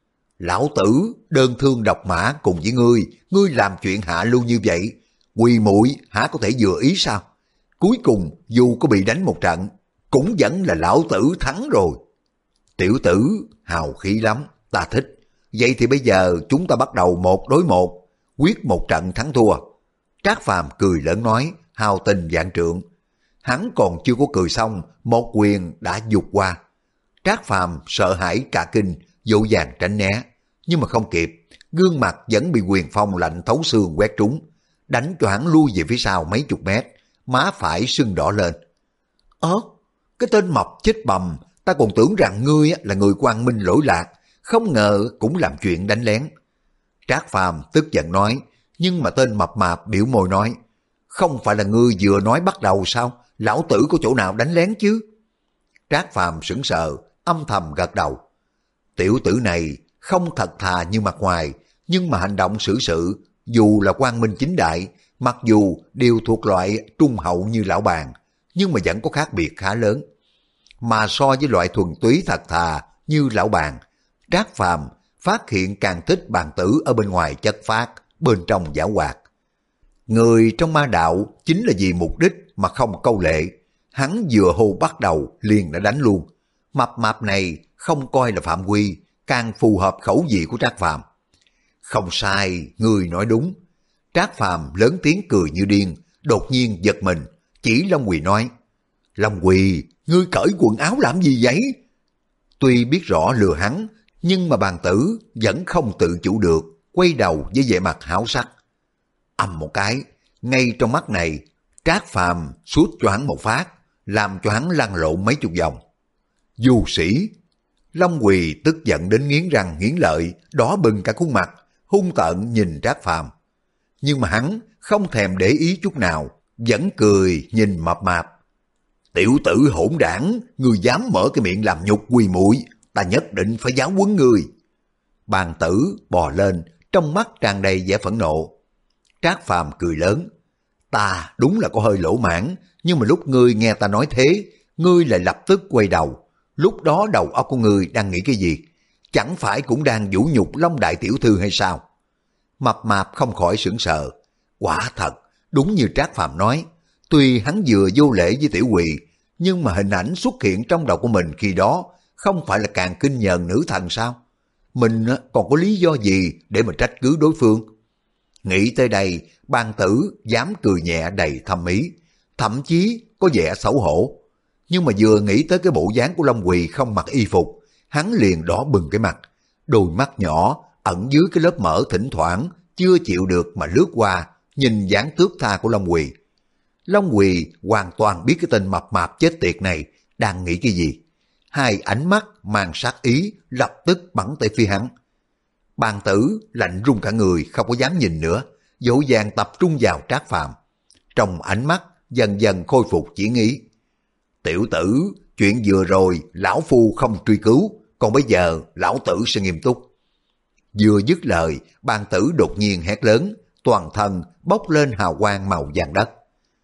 Lão tử đơn thương độc mã cùng với ngươi, ngươi làm chuyện hạ lưu như vậy, Quỳ muội hả có thể vừa ý sao? Cuối cùng dù có bị đánh một trận, cũng vẫn là lão tử thắng rồi. Tiểu tử hào khí lắm, ta thích. Vậy thì bây giờ chúng ta bắt đầu một đối một, quyết một trận thắng thua. Trác Phàm cười lớn nói, hào tình vạn trượng. Hắn còn chưa có cười xong, một quyền đã vụt qua. Trác Phàm sợ hãi cả kinh, dỗ dàng tránh né, nhưng mà không kịp, gương mặt vẫn bị quyền phong lạnh thấu xương quét trúng, đánh cho hắn lui về phía sau mấy chục mét, má phải sưng đỏ lên. Ơ, cái tên mập chết bầm, ta còn tưởng rằng ngươi là người quang minh lỗi lạc, không ngờ cũng làm chuyện đánh lén. Trác Phàm tức giận nói, nhưng mà tên mập mạp biểu môi nói, không phải là ngươi vừa nói bắt đầu sao, lão tử có chỗ nào đánh lén chứ? Trác Phàm sững sờ, âm thầm gật đầu. Tiểu tử này không thật thà như mặt ngoài, nhưng mà hành động xử sự, dù là quang minh chính đại, mặc dù đều thuộc loại trung hậu như lão bàn, nhưng mà vẫn có khác biệt khá lớn. Mà so với loại thuần túy thật thà như lão bàn, Trác Phàm phát hiện càng thích bàn tử ở bên ngoài chất phác, bên trong giảo hoạt. Người trong ma đạo chính là vì mục đích mà không câu lệ, hắn vừa hô bắt đầu liền đã đánh luôn. Mập mạp này không coi là phạm quy, càng phù hợp khẩu vị của Trác Phàm. Không sai, người nói đúng. Trác Phàm lớn tiếng cười như điên, đột nhiên giật mình, chỉ Long Quỳ nói, Long Quỳ, ngươi cởi quần áo làm gì vậy? Tuy biết rõ lừa hắn, nhưng mà bàn tử vẫn không tự chủ được, quay đầu với vẻ mặt háo sắc. Ầm một cái, ngay trong mắt này, Trác Phàm sút cho hắn một phát, làm cho hắn lăn lộn mấy chục vòng. Du sĩ! Long Quỳ tức giận đến nghiến răng nghiến lợi, đỏ bừng cả khuôn mặt, hung tợn nhìn Trác Phàm. nhưng mà hắn không thèm để ý chút nào, vẫn cười nhìn mập mạp. Tiểu tử hỗn đảng, ngươi dám mở cái miệng làm nhục Quỳ muội, ta nhất định phải giáo huấn ngươi. Bàn tử bò lên, trong mắt tràn đầy vẻ phẫn nộ. Trác Phàm cười lớn. Ta đúng là có hơi lỗ mãn, nhưng mà lúc ngươi nghe ta nói thế, ngươi lại lập tức quay đầu. Lúc đó đầu óc của ngươi đang nghĩ cái gì? Chẳng phải cũng đang vũ nhục Long đại tiểu thư hay sao? Mập mạp không khỏi sửng sờ. Quả thật, đúng như Trác Phàm nói, tuy hắn vừa vô lễ với tiểu quỳ, nhưng mà hình ảnh xuất hiện trong đầu của mình khi đó không phải là càng kinh nhờn nữ thần sao? Mình còn có lý do gì để mà trách cứ đối phương? Nghĩ tới đây, Bàn tử dám cười nhẹ đầy thâm ý, thậm chí có vẻ xấu hổ. Nhưng mà vừa nghĩ tới cái bộ dáng của Long Quỳ không mặc y phục, hắn liền đỏ bừng cái mặt, đôi mắt nhỏ ẩn dưới cái lớp mỡ thỉnh thoảng chưa chịu được mà lướt qua, nhìn dáng tước tha của Long Quỳ. Long Quỳ hoàn toàn biết cái tên mập mạp chết tiệt này đang nghĩ cái gì. Hai ánh mắt mang sát ý lập tức bắn tới phía hắn. Bàn tử lạnh run cả người, không có dám nhìn nữa, dỗ dàng tập trung vào Trác Phàm. Trong ánh mắt dần dần khôi phục chiến ý. Tiểu tử, chuyện vừa rồi lão phu không truy cứu, còn bây giờ lão tử sẽ nghiêm túc. Vừa dứt lời, Bàn tử đột nhiên hét lớn, toàn thân bốc lên hào quang màu vàng đất.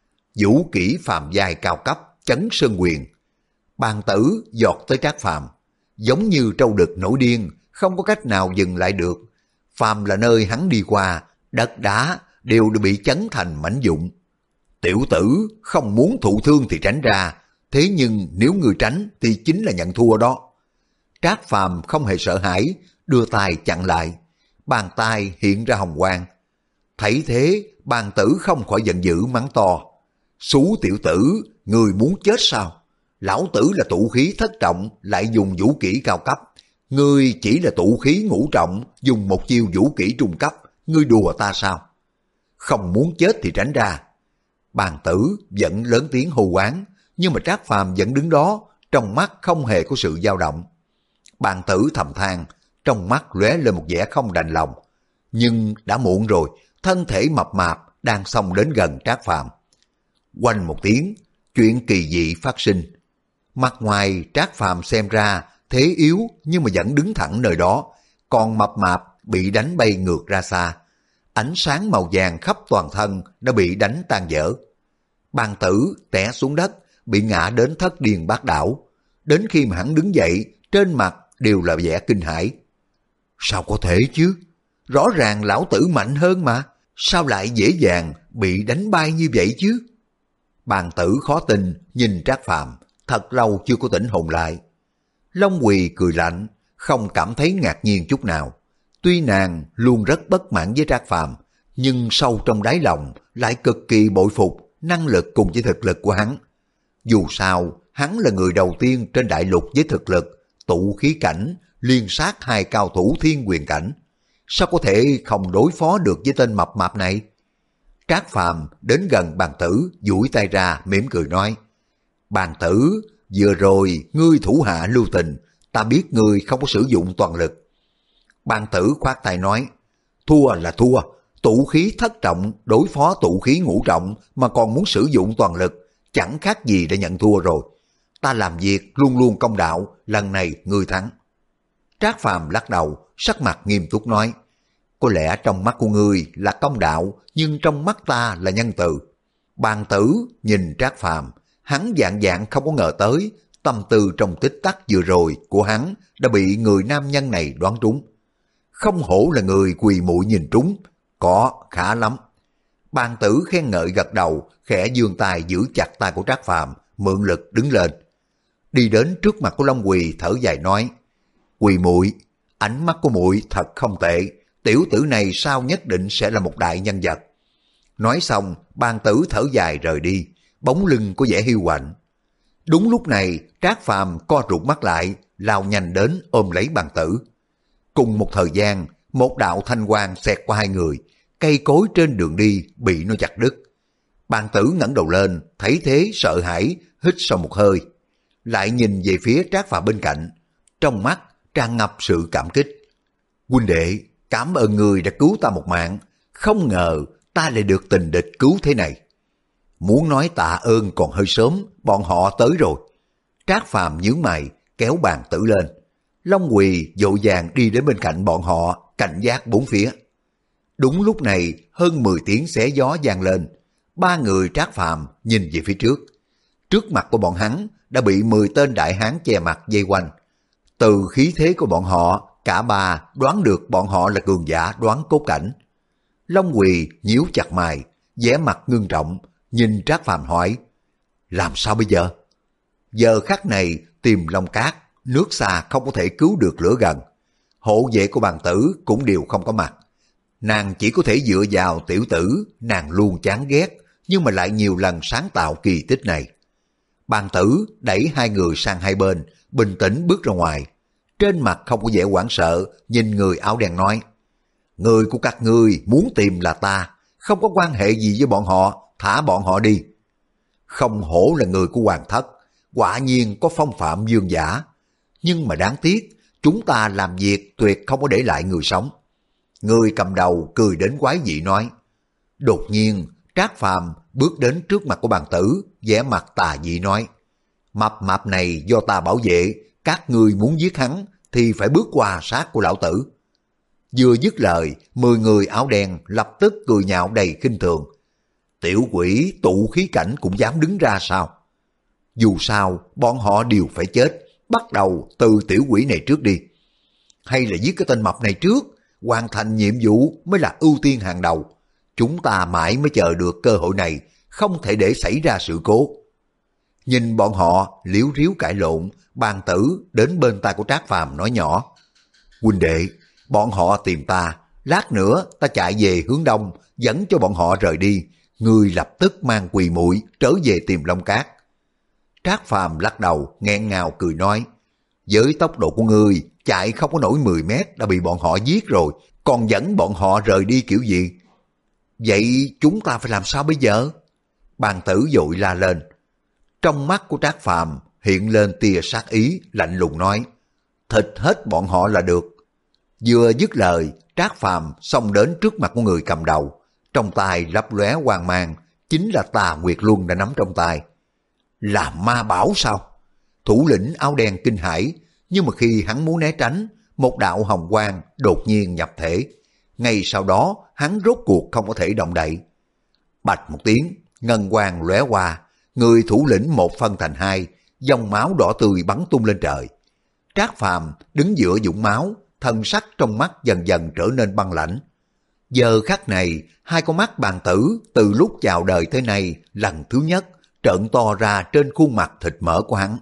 Vũ kỹ phàm giai cao cấp, chấn sơn quyền. Bàn tử giọt tới Trác Phàm, giống như trâu đực nổi điên, không có cách nào dừng lại được. Phàm là nơi hắn đi qua, đất đá đều bị chấn thành mảnh vụn. Tiểu tử không muốn thụ thương thì tránh ra, thế nhưng nếu người tránh thì chính là nhận thua đó. Trác Phàm không hề sợ hãi, đưa tay chặn lại, bàn tay hiện ra hồng quang. Thấy thế, Bàn tử không khỏi giận dữ mắng to. Xú tiểu tử, người muốn chết sao? Lão tử là tụ khí thất trọng, lại dùng vũ kỹ cao cấp. Ngươi chỉ là tụ khí ngũ trọng, dùng một chiêu vũ kỹ trung cấp, ngươi đùa ta sao? Không muốn chết thì tránh ra. Bàn tử vẫn lớn tiếng hô quán, nhưng mà Trác Phàm vẫn đứng đó, trong mắt không hề có sự dao động. Bàn tử thầm than, trong mắt lóe lên một vẻ không đành lòng. Nhưng đã muộn rồi, thân thể mập mạp đang xông đến gần Trác Phàm. Oanh một tiếng, chuyện kỳ dị phát sinh. Mặt ngoài Trác Phàm xem ra thế yếu nhưng mà vẫn đứng thẳng nơi đó, còn mập mạp bị đánh bay ngược ra xa. Ánh sáng màu vàng khắp toàn thân đã bị đánh tan vỡ. Bàn tử té xuống đất, bị ngã đến thất điên bát đảo. Đến khi mà hắn đứng dậy, trên mặt đều là vẻ kinh hãi. Sao có thể chứ? Rõ ràng lão tử mạnh hơn mà, sao lại dễ dàng bị đánh bay như vậy chứ? Bàn tử khó tin nhìn Trác Phàm, thật lâu chưa có tỉnh hồn lại. Long Quỳ cười lạnh, không cảm thấy ngạc nhiên chút nào. Tuy nàng luôn rất bất mãn với Trác Phàm, nhưng sâu trong đáy lòng lại cực kỳ bội phục năng lực cùng với thực lực của hắn. Dù sao, hắn là người đầu tiên trên đại lục với thực lực tụ khí cảnh, liên sát hai cao thủ thiên quyền cảnh. Sao có thể không đối phó được với tên mập mạp này? Trác Phàm đến gần Bàn tử, duỗi tay ra mỉm cười nói. Bàn tử, vừa rồi ngươi thủ hạ lưu tình, ta biết ngươi không có sử dụng toàn lực. Bàn tử khoát tay nói, thua là thua, tụ khí thất trọng đối phó tụ khí ngũ trọng mà còn muốn sử dụng toàn lực, chẳng khác gì đã nhận thua rồi. Ta làm việc luôn luôn công đạo, lần này ngươi thắng. Trác Phàm lắc đầu, sắc mặt nghiêm túc nói, có lẽ trong mắt của ngươi là công đạo, nhưng trong mắt ta là nhân từ. Bàn tử nhìn Trác Phàm, hắn dạng dạng không có ngờ tới, tâm tư trong tích tắc vừa rồi của hắn đã bị người nam nhân này đoán trúng. Không hổ là người Quỳ muội nhìn trúng, có khá lắm. Bàn tử khen ngợi gật đầu, khẽ giương tay giữ chặt tay của Trác Phàm, mượn lực đứng lên. Đi đến trước mặt của Long Quỳ thở dài nói, Quỳ muội, ánh mắt của muội thật không tệ, tiểu tử này sao nhất định sẽ là một đại nhân vật. Nói xong, Bàn tử thở dài rời đi, bóng lưng có vẻ hiu quạnh. Đúng lúc này, Trác Phàm co rụt mắt lại, lao nhanh đến ôm lấy Bàn tử. Cùng một thời gian, một đạo thanh quang xẹt qua hai người, cây cối trên đường đi bị nó chặt đứt. Bàn tử ngẩng đầu lên, thấy thế sợ hãi, hít sâu một hơi, lại nhìn về phía Trác Phàm bên cạnh, trong mắt tràn ngập sự cảm kích. Huynh đệ, cảm ơn người đã cứu ta một mạng, không ngờ ta lại được tình địch cứu thế này. Muốn nói tạ ơn còn hơi sớm, bọn họ tới rồi. Trác Phàm nhướng mày, kéo bàn tử lên. Long Quỳ vội vàng đi đến bên cạnh bọn họ, cảnh giác bốn phía. Đúng lúc này, hơn mười tiếng xé gió vang lên. Ba người Trác Phàm nhìn về phía trước. Trước mặt của bọn hắn đã bị mười tên đại hán che mặt vây quanh. Từ khí thế của bọn họ, cả ba đoán được bọn họ là cường giả đoán cốt cảnh. Long Quỳ nhíu chặt mày, vẻ mặt ngưng trọng, nhìn Trác Phàm hỏi, làm sao bây giờ? Giờ khắc này tìm Long Cát, nước xa không có thể cứu được lửa gần. Hộ vệ của bàn tử cũng đều không có mặt. Nàng chỉ có thể dựa vào tiểu tử, nàng luôn chán ghét, nhưng mà lại nhiều lần sáng tạo kỳ tích này. Bàn tử đẩy hai người sang hai bên, bình tĩnh bước ra ngoài. Trên mặt không có vẻ hoảng sợ, nhìn người áo đen nói, người của các ngươi muốn tìm là ta, không có quan hệ gì với bọn họ, thả bọn họ đi. Không hổ là người của hoàng thất, quả nhiên có phong phạm vương giả. Nhưng mà đáng tiếc, chúng ta làm việc tuyệt không có để lại người sống. Người cầm đầu cười đến quái dị nói. Đột nhiên, Trác Phàm bước đến trước mặt của bàn tử, vẻ mặt tà dị nói, mập mạp này do ta bảo vệ, các ngươi muốn giết hắn thì phải bước qua xác của lão tử. Vừa dứt lời, mười người áo đen lập tức cười nhạo đầy khinh thường. Tiểu quỷ tụ khí cảnh cũng dám đứng ra sao? Dù sao, bọn họ đều phải chết, bắt đầu từ tiểu quỷ này trước đi. Hay là giết cái tên mập này trước, hoàn thành nhiệm vụ mới là ưu tiên hàng đầu. Chúng ta mãi mới chờ được cơ hội này, không thể để xảy ra sự cố. Nhìn bọn họ liếu riếu cãi lộn, bàn tử đến bên tai của Trác Phàm nói nhỏ, huynh đệ, bọn họ tìm ta, lát nữa ta chạy về hướng đông, dẫn cho bọn họ rời đi, ngươi lập tức mang quỳ muội trở về tìm Long Cát. Trác Phàm lắc đầu nghẹn ngào cười nói, với tốc độ của ngươi, chạy không có nổi mười mét đã bị bọn họ giết rồi, còn dẫn bọn họ rời đi kiểu gì? Vậy chúng ta phải làm sao bây giờ? Bàn tử vội la lên. Trong mắt của Trác Phàm hiện lên tia sát ý, lạnh lùng nói, thịt hết bọn họ là được. Vừa dứt lời, Trác Phàm xông đến trước mặt của người cầm đầu, trong tay lấp lóe quang mang, chính là Tà Nguyệt Luân đã nắm trong tay. Là ma bảo sao? Thủ lĩnh áo đen kinh hãi, nhưng mà khi hắn muốn né tránh, một đạo hồng quang đột nhiên nhập thể. Ngay sau đó, hắn rốt cuộc không có thể động đậy. Bạch một tiếng, ngân quang lóe qua, người thủ lĩnh một phân thành hai, dòng máu đỏ tươi bắn tung lên trời. Trác Phàm đứng giữa vũng máu, thân sắc trong mắt dần dần trở nên băng lãnh. Giờ khắc này, hai con mắt bàn tử từ lúc chào đời tới nay lần thứ nhất trợn to ra trên khuôn mặt thịt mỡ của hắn.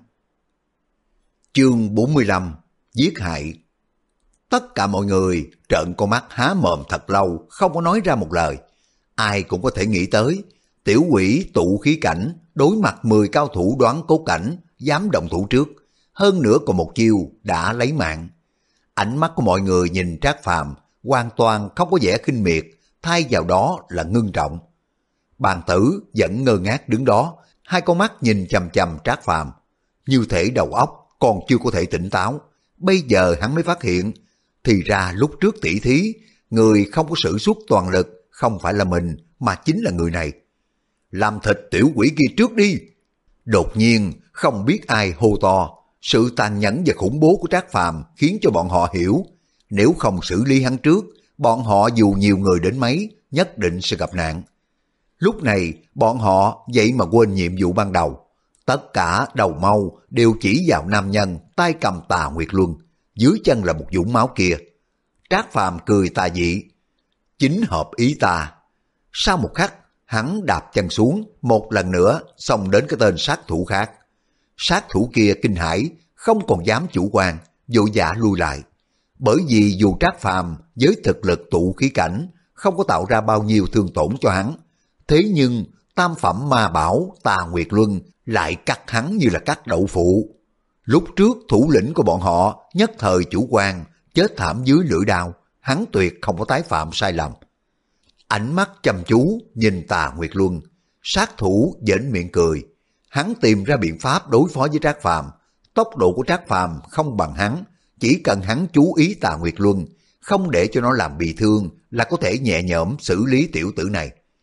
Chương bốn mươi lăm, giết hại. Tất cả mọi người trợn con mắt há mồm thật lâu, không có nói ra một lời. Ai cũng có thể nghĩ tới, tiểu quỷ tụ khí cảnh đối mặt mười cao thủ đoán cốt cảnh, dám động thủ trước, hơn nữa còn một chiêu đã lấy mạng. Ánh mắt của mọi người nhìn Trác Phàm hoàn toàn không có vẻ khinh miệt, thay vào đó là ngưng trọng. Bàn tử vẫn ngơ ngác đứng đó, hai con mắt nhìn chằm chằm Trác Phàm, như thể đầu óc còn chưa có thể tỉnh táo. Bây giờ hắn mới phát hiện, thì ra lúc trước tỷ thí, người không có sử xuất toàn lực không phải là mình mà chính là người này. Làm thịt tiểu quỷ kia trước đi. Đột nhiên không biết ai hô to. Sự tàn nhẫn và khủng bố của Trác Phàm khiến cho bọn họ hiểu, nếu không xử lý hắn trước, bọn họ dù nhiều người đến mấy, nhất định sẽ gặp nạn. Lúc này, bọn họ vậy mà quên nhiệm vụ ban đầu. Tất cả đầu mâu đều chỉ vào nam nhân, tay cầm Tà Nguyệt Luân, dưới chân là một vũng máu kia. Trác Phàm cười tà dị, chính hợp ý ta. Sau một khắc, hắn đạp chân xuống, một lần nữa xông đến cái tên sát thủ khác. Sát thủ kia kinh hãi, không còn dám chủ quan, vội vã lui lại. Bởi vì dù Trác Phàm với thực lực tụ khí cảnh không có tạo ra bao nhiêu thương tổn cho hắn, thế nhưng tam phẩm ma bảo Tà Nguyệt Luân lại cắt hắn như là cắt đậu phụ. Lúc trước thủ lĩnh của bọn họ nhất thời chủ quan, chết thảm dưới lưỡi đao, hắn tuyệt không có tái phạm sai lầm. Ánh mắt chăm chú nhìn Tà Nguyệt Luân, sát thủ dễn miệng cười. Hắn tìm ra biện pháp đối phó với Trác Phàm. Tốc độ của Trác Phàm không bằng hắn, chỉ cần hắn chú ý Tà Nguyệt Luân, không để cho nó làm bị thương là có thể nhẹ nhõm xử lý tiểu tử này.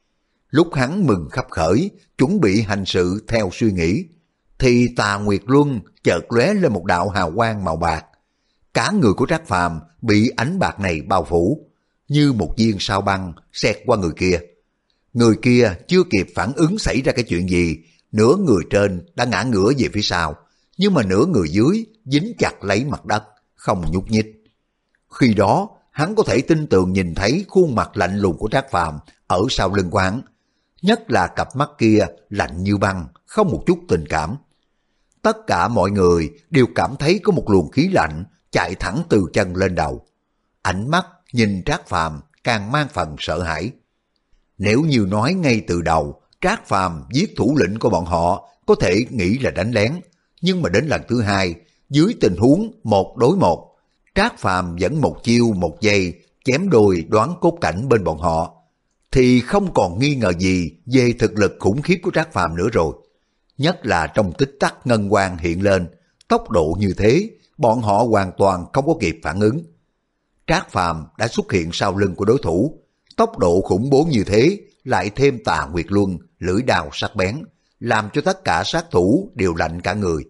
Lúc hắn mừng khắp khởi, chuẩn bị hành sự theo suy nghĩ, thì Tà Nguyệt Luân chợt lóe lên một đạo hào quang màu bạc. Cả người của Trác Phàm bị ánh bạc này bao phủ, như một viên sao băng xẹt qua người kia. Người kia chưa kịp phản ứng xảy ra cái chuyện gì, nửa người trên đã ngã ngửa về phía sau, nhưng mà nửa người dưới dính chặt lấy mặt đất, không nhúc nhích. Khi đó, hắn có thể tin tưởng nhìn thấy khuôn mặt lạnh lùng của Trác Phàm ở sau lưng của hắn, nhất là cặp mắt kia lạnh như băng, không một chút tình cảm. Tất cả mọi người đều cảm thấy có một luồng khí lạnh chạy thẳng từ chân lên đầu. Ánh mắt nhìn Trác Phàm càng mang phần sợ hãi. Nếu như nói ngay từ đầu, Trác Phàm giết thủ lĩnh của bọn họ có thể nghĩ là đánh lén, nhưng mà đến lần thứ hai, dưới tình huống một đối một, Trác Phàm vẫn một chiêu một giây chém đôi đoán cốt cảnh bên bọn họ, thì không còn nghi ngờ gì về thực lực khủng khiếp của Trác Phàm nữa rồi. Nhất là trong tích tắc ngân quang hiện lên, tốc độ như thế, bọn họ hoàn toàn không có kịp phản ứng. Trác Phàm đã xuất hiện sau lưng của đối thủ, tốc độ khủng bố như thế, lại thêm Tà Nguyệt Luân, lưỡi đao sắc bén, làm cho tất cả sát thủ đều lạnh cả người.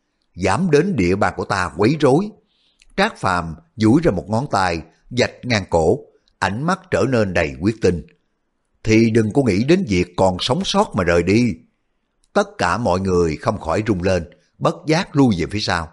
Dám đến địa bàn của ta quấy rối. Trác Phàm duỗi ra một ngón tay, vạch ngang cổ, ánh mắt trở nên đầy quyết tinh. Thì đừng có nghĩ đến việc còn sống sót mà rời đi. Tất cả mọi người không khỏi rung lên, bất giác lui về phía sau.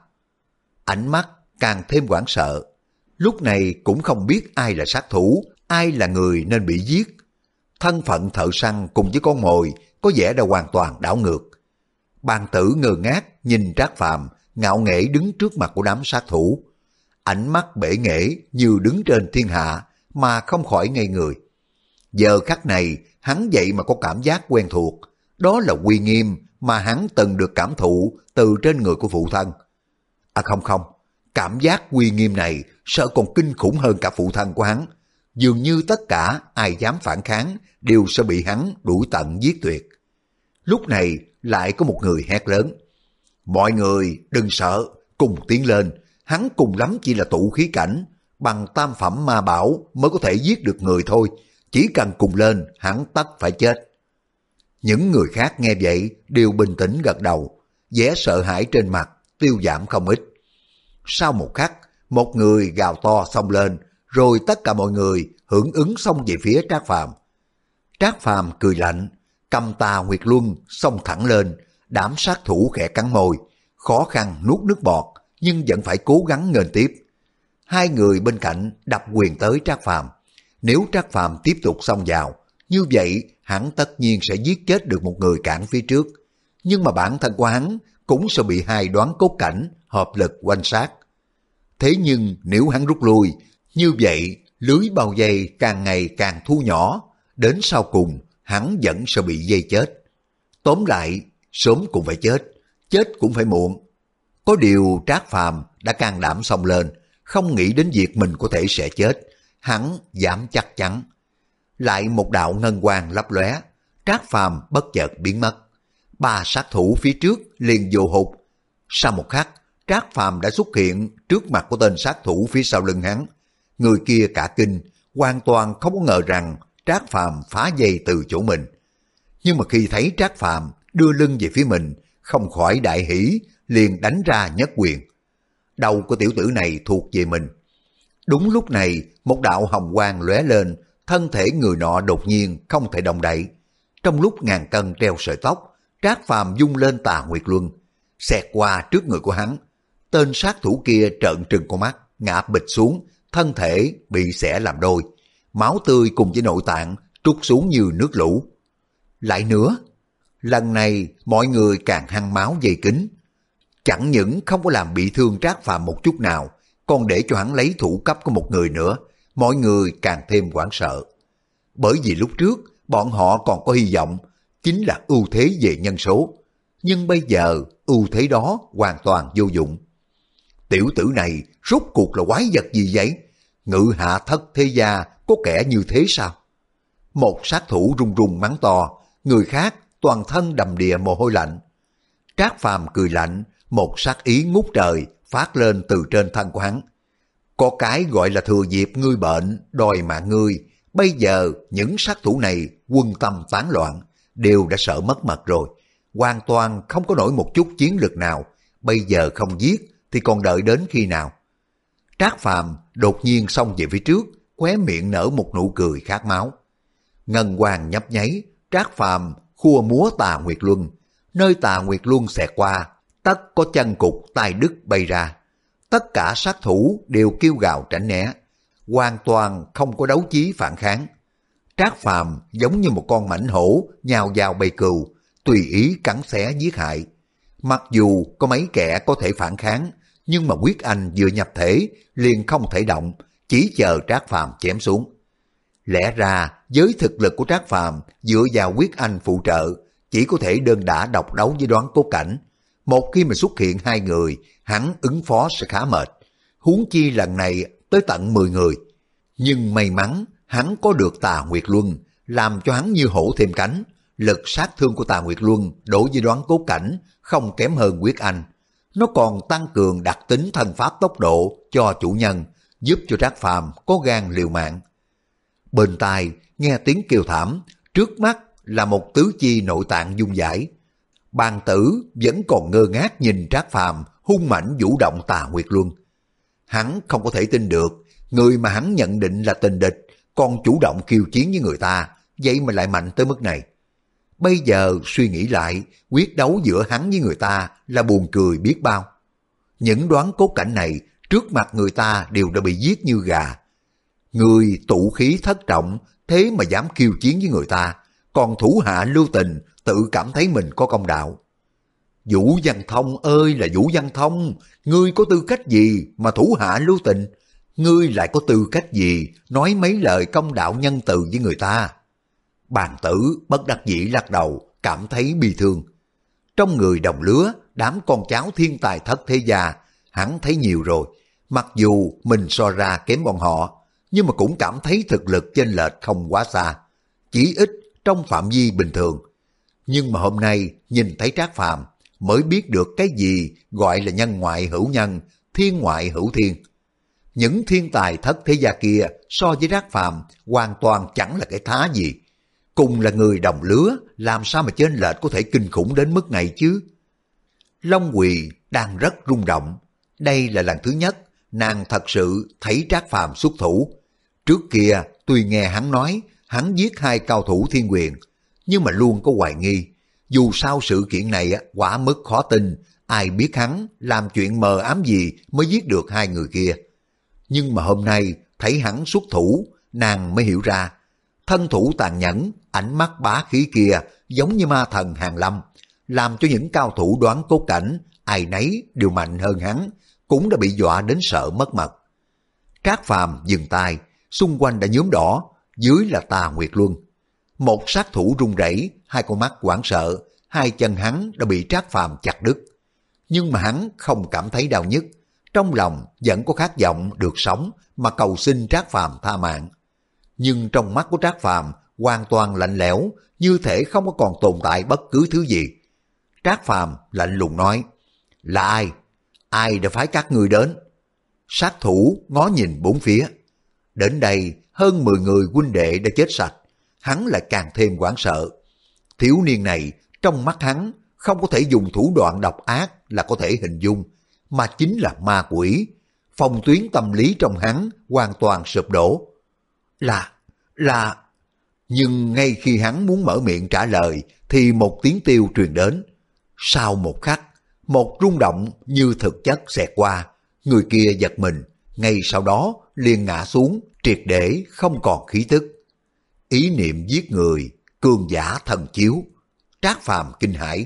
Ánh mắt càng thêm hoảng sợ. Lúc này cũng không biết ai là sát thủ, ai là người nên bị giết. Thân phận thợ săn cùng với con mồi có vẻ đã hoàn toàn đảo ngược. Bàn tử ngơ ngác nhìn Trác Phàm ngạo nghễ đứng trước mặt của đám sát thủ. Ánh mắt bể nghễ như đứng trên thiên hạ mà không khỏi ngây người. Giờ khắc này hắn vậy mà có cảm giác quen thuộc. Đó là uy nghiêm mà hắn từng được cảm thụ từ trên người của phụ thân. À không không, cảm giác uy nghiêm này sợ còn kinh khủng hơn cả phụ thân của hắn. Dường như tất cả ai dám phản kháng đều sẽ bị hắn đuổi tận giết tuyệt. Lúc này lại có một người hét lớn. Mọi người đừng sợ, cùng tiến lên, hắn cùng lắm chỉ là tụ khí cảnh, bằng tam phẩm ma bảo mới có thể giết được người thôi, chỉ cần cùng lên hắn tất phải chết. Những người khác nghe vậy đều bình tĩnh gật đầu, vẻ sợ hãi trên mặt tiêu giảm không ít. Sau một khắc, một người gào to xông lên, rồi tất cả mọi người hưởng ứng xông về phía Trác Phàm. Trác Phàm cười lạnh, cầm Tà Nguyệt Luân xông thẳng lên, đám sát thủ khẽ cắn môi, khó khăn nuốt nước bọt nhưng vẫn phải cố gắng nghênh tiếp. Hai người bên cạnh đập quyền tới Trác Phàm. Nếu Trác Phàm tiếp tục xông vào, như vậy hắn tất nhiên sẽ giết chết được một người cản phía trước, nhưng mà bản thân của hắn cũng sẽ bị hai đoán cốt cảnh hợp lực quanh sát. Thế nhưng nếu hắn rút lui, như vậy lưới bao vây càng ngày càng thu nhỏ, đến sau cùng hắn vẫn sẽ bị dây chết. Tóm lại, sớm cũng phải chết, chết cũng phải muộn. Có điều Trác Phàm đã can đảm xông lên, không nghĩ đến việc mình có thể sẽ chết, hắn dám chắc chắn. Lại một đạo ngân quang lấp lóe, Trác Phàm bất chợt biến mất. Ba sát thủ phía trước liền vô hụt. Sau một khắc, Trác Phàm đã xuất hiện trước mặt của tên sát thủ phía sau lưng hắn. Người kia cả kinh, hoàn toàn không có ngờ rằng Trác Phàm phá dây từ chỗ mình. Nhưng mà khi thấy Trác Phàm đưa lưng về phía mình, không khỏi đại hỉ, liền đánh ra nhất quyền. Đầu của tiểu tử này thuộc về mình. Đúng lúc này, một đạo hồng quang lóe lên, thân thể người nọ đột nhiên không thể động đậy. Trong lúc ngàn cân treo sợi tóc, Trác Phàm vung lên Tà Nguyệt Luân, xẹt qua trước người của hắn. Tên sát thủ kia trợn trừng con mắt, ngã bịch xuống, thân thể bị xẻ làm đôi. Máu tươi cùng với nội tạng trút xuống như nước lũ. Lại nữa, lần này mọi người càng hăng máu dày kính. Chẳng những không có làm bị thương Trác Phàm một chút nào, còn để cho hắn lấy thủ cấp của một người nữa, mọi người càng thêm hoảng sợ. Bởi vì lúc trước, bọn họ còn có hy vọng, chính là ưu thế về nhân số. Nhưng bây giờ, ưu thế đó hoàn toàn vô dụng. Tiểu tử này rốt cuộc là quái vật gì vậy? Ngự hạ thất thế gia có kẻ như thế sao? Một sát thủ run run mắng to, người khác toàn thân đầm đìa mồ hôi lạnh. Trác Phàm cười lạnh, một sát ý ngút trời phát lên từ trên thân của hắn. Có cái gọi là thừa dịp ngươi bệnh, đòi mạng ngươi, Bây giờ những sát thủ này quân tâm tán loạn, đều đã sợ mất mật rồi, hoàn toàn không có nổi một chút chiến lực nào, bây giờ không giết thì còn đợi đến khi nào? Trác Phàm đột nhiên xông về phía trước, khóe miệng nở một nụ cười khát máu. Ngân quang nhấp nháy, Trác Phàm khua múa Tà Nguyệt Luân, nơi Tà Nguyệt Luân xẹt qua, tất có chân cục tai đứt bay ra. Tất cả sát thủ đều kêu gào tránh né, hoàn toàn không có đấu chí phản kháng. Trác Phàm giống như một con mãnh hổ nhào vào bầy cừu, tùy ý cắn xé giết hại. Mặc dù có mấy kẻ có thể phản kháng, nhưng mà Quyết Anh vừa nhập thể liền không thể động, chỉ chờ Trác Phàm chém xuống. Lẽ ra với thực lực của Trác Phàm dựa vào Quyết Anh phụ trợ, chỉ có thể đơn đả độc đấu với Đoán Cốt Cảnh. Một khi mà xuất hiện hai người, hắn ứng phó sẽ khá mệt. Huống chi lần này tới tận mười người. Nhưng may mắn hắn có được Tà Nguyệt Luân, làm cho hắn như hổ thêm cánh. Lực sát thương của Tà Nguyệt Luân đối với Đoán Cốt Cảnh không kém hơn Quyết Anh. Nó còn tăng cường đặc tính thân pháp tốc độ cho chủ nhân, giúp cho Trác Phàm có gan liều mạng. Bên tai nghe tiếng kêu thảm, trước mắt là một tứ chi nội tạng dung dãi. Bàn tử vẫn còn ngơ ngác nhìn Trác Phàm hung mãnh vũ động Tà Nguyệt Luân. Hắn không có thể tin được, người mà hắn nhận định là tình địch, còn chủ động khiêu chiến với người ta, vậy mà lại mạnh tới mức này. Bây giờ suy nghĩ lại, quyết đấu giữa hắn với người ta là buồn cười biết bao. Những Đoán Cốt Cảnh này trước mặt người ta đều đã bị giết như gà. Người tụ khí thất trọng, thế mà dám khiêu chiến với người ta, còn thủ hạ lưu tình tự cảm thấy mình có công đạo. Vũ Văn Thông ơi là Vũ Văn Thông, ngươi có tư cách gì mà thủ hạ lưu tình? Ngươi lại có tư cách gì nói mấy lời công đạo nhân từ với người ta? Bàn tử bất đắc dĩ lắc đầu, cảm thấy bi thương. Trong người đồng lứa, đám con cháu thiên tài thất thế gia, hắn thấy nhiều rồi. Mặc dù mình so ra kém bọn họ, nhưng mà cũng cảm thấy thực lực chênh lệch không quá xa, chỉ ít trong phạm vi bình thường. Nhưng mà hôm nay nhìn thấy Trác Phàm mới biết được cái gì gọi là nhân ngoại hữu nhân, thiên ngoại hữu thiên. Những thiên tài thất thế gia kia so với Trác Phàm hoàn toàn chẳng là cái thá gì. Cùng là người đồng lứa, làm sao mà chênh lệch có thể kinh khủng đến mức này chứ? Long Quỳ đang rất rung động. Đây là lần thứ nhất nàng thật sự thấy Trác Phàm xuất thủ. Trước kia tuy nghe hắn nói hắn giết hai cao thủ thiên quyền, nhưng mà luôn có hoài nghi. Dù sao sự kiện này quả mức khó tin, ai biết hắn làm chuyện mờ ám gì mới giết được hai người kia. Nhưng mà hôm nay thấy hắn xuất thủ, nàng mới hiểu ra. Thân thủ tàn nhẫn, ánh mắt bá khí kia giống như ma thần hàng lâm, làm cho những cao thủ Đoán Cốt Cảnh ai nấy đều mạnh hơn hắn, cũng đã bị dọa đến sợ mất mật. Trác Phàm dừng tay, xung quanh đã nhuốm đỏ, dưới là Tà Nguyệt Luân. Một sát thủ run rẩy, hai con mắt hoảng sợ, hai chân hắn đã bị Trác Phàm chặt đứt. Nhưng mà hắn không cảm thấy đau nhức, trong lòng vẫn có khát vọng được sống mà cầu xin Trác Phàm tha mạng. Nhưng trong mắt của Trác Phàm hoàn toàn lạnh lẽo, như thể không có còn tồn tại bất cứ thứ gì. Trác Phàm lạnh lùng nói, là ai? Ai đã phái các ngươi đến? Sát thủ ngó nhìn bốn phía. Đến đây hơn mười người huynh đệ đã chết sạch, hắn lại càng thêm hoảng sợ. Thiếu niên này trong mắt hắn không có thể dùng thủ đoạn độc ác là có thể hình dung, mà chính là ma quỷ. Phòng tuyến tâm lý trong hắn hoàn toàn sụp đổ. Là, là... Nhưng ngay khi hắn muốn mở miệng trả lời thì một tiếng tiêu truyền đến. Sau một khắc, một rung động như thực chất xẹt qua, người kia giật mình, ngay sau đó liền ngã xuống, triệt để không còn khí tức. Ý niệm giết người, cường giả thần chiếu. Trác Phàm kinh hãi.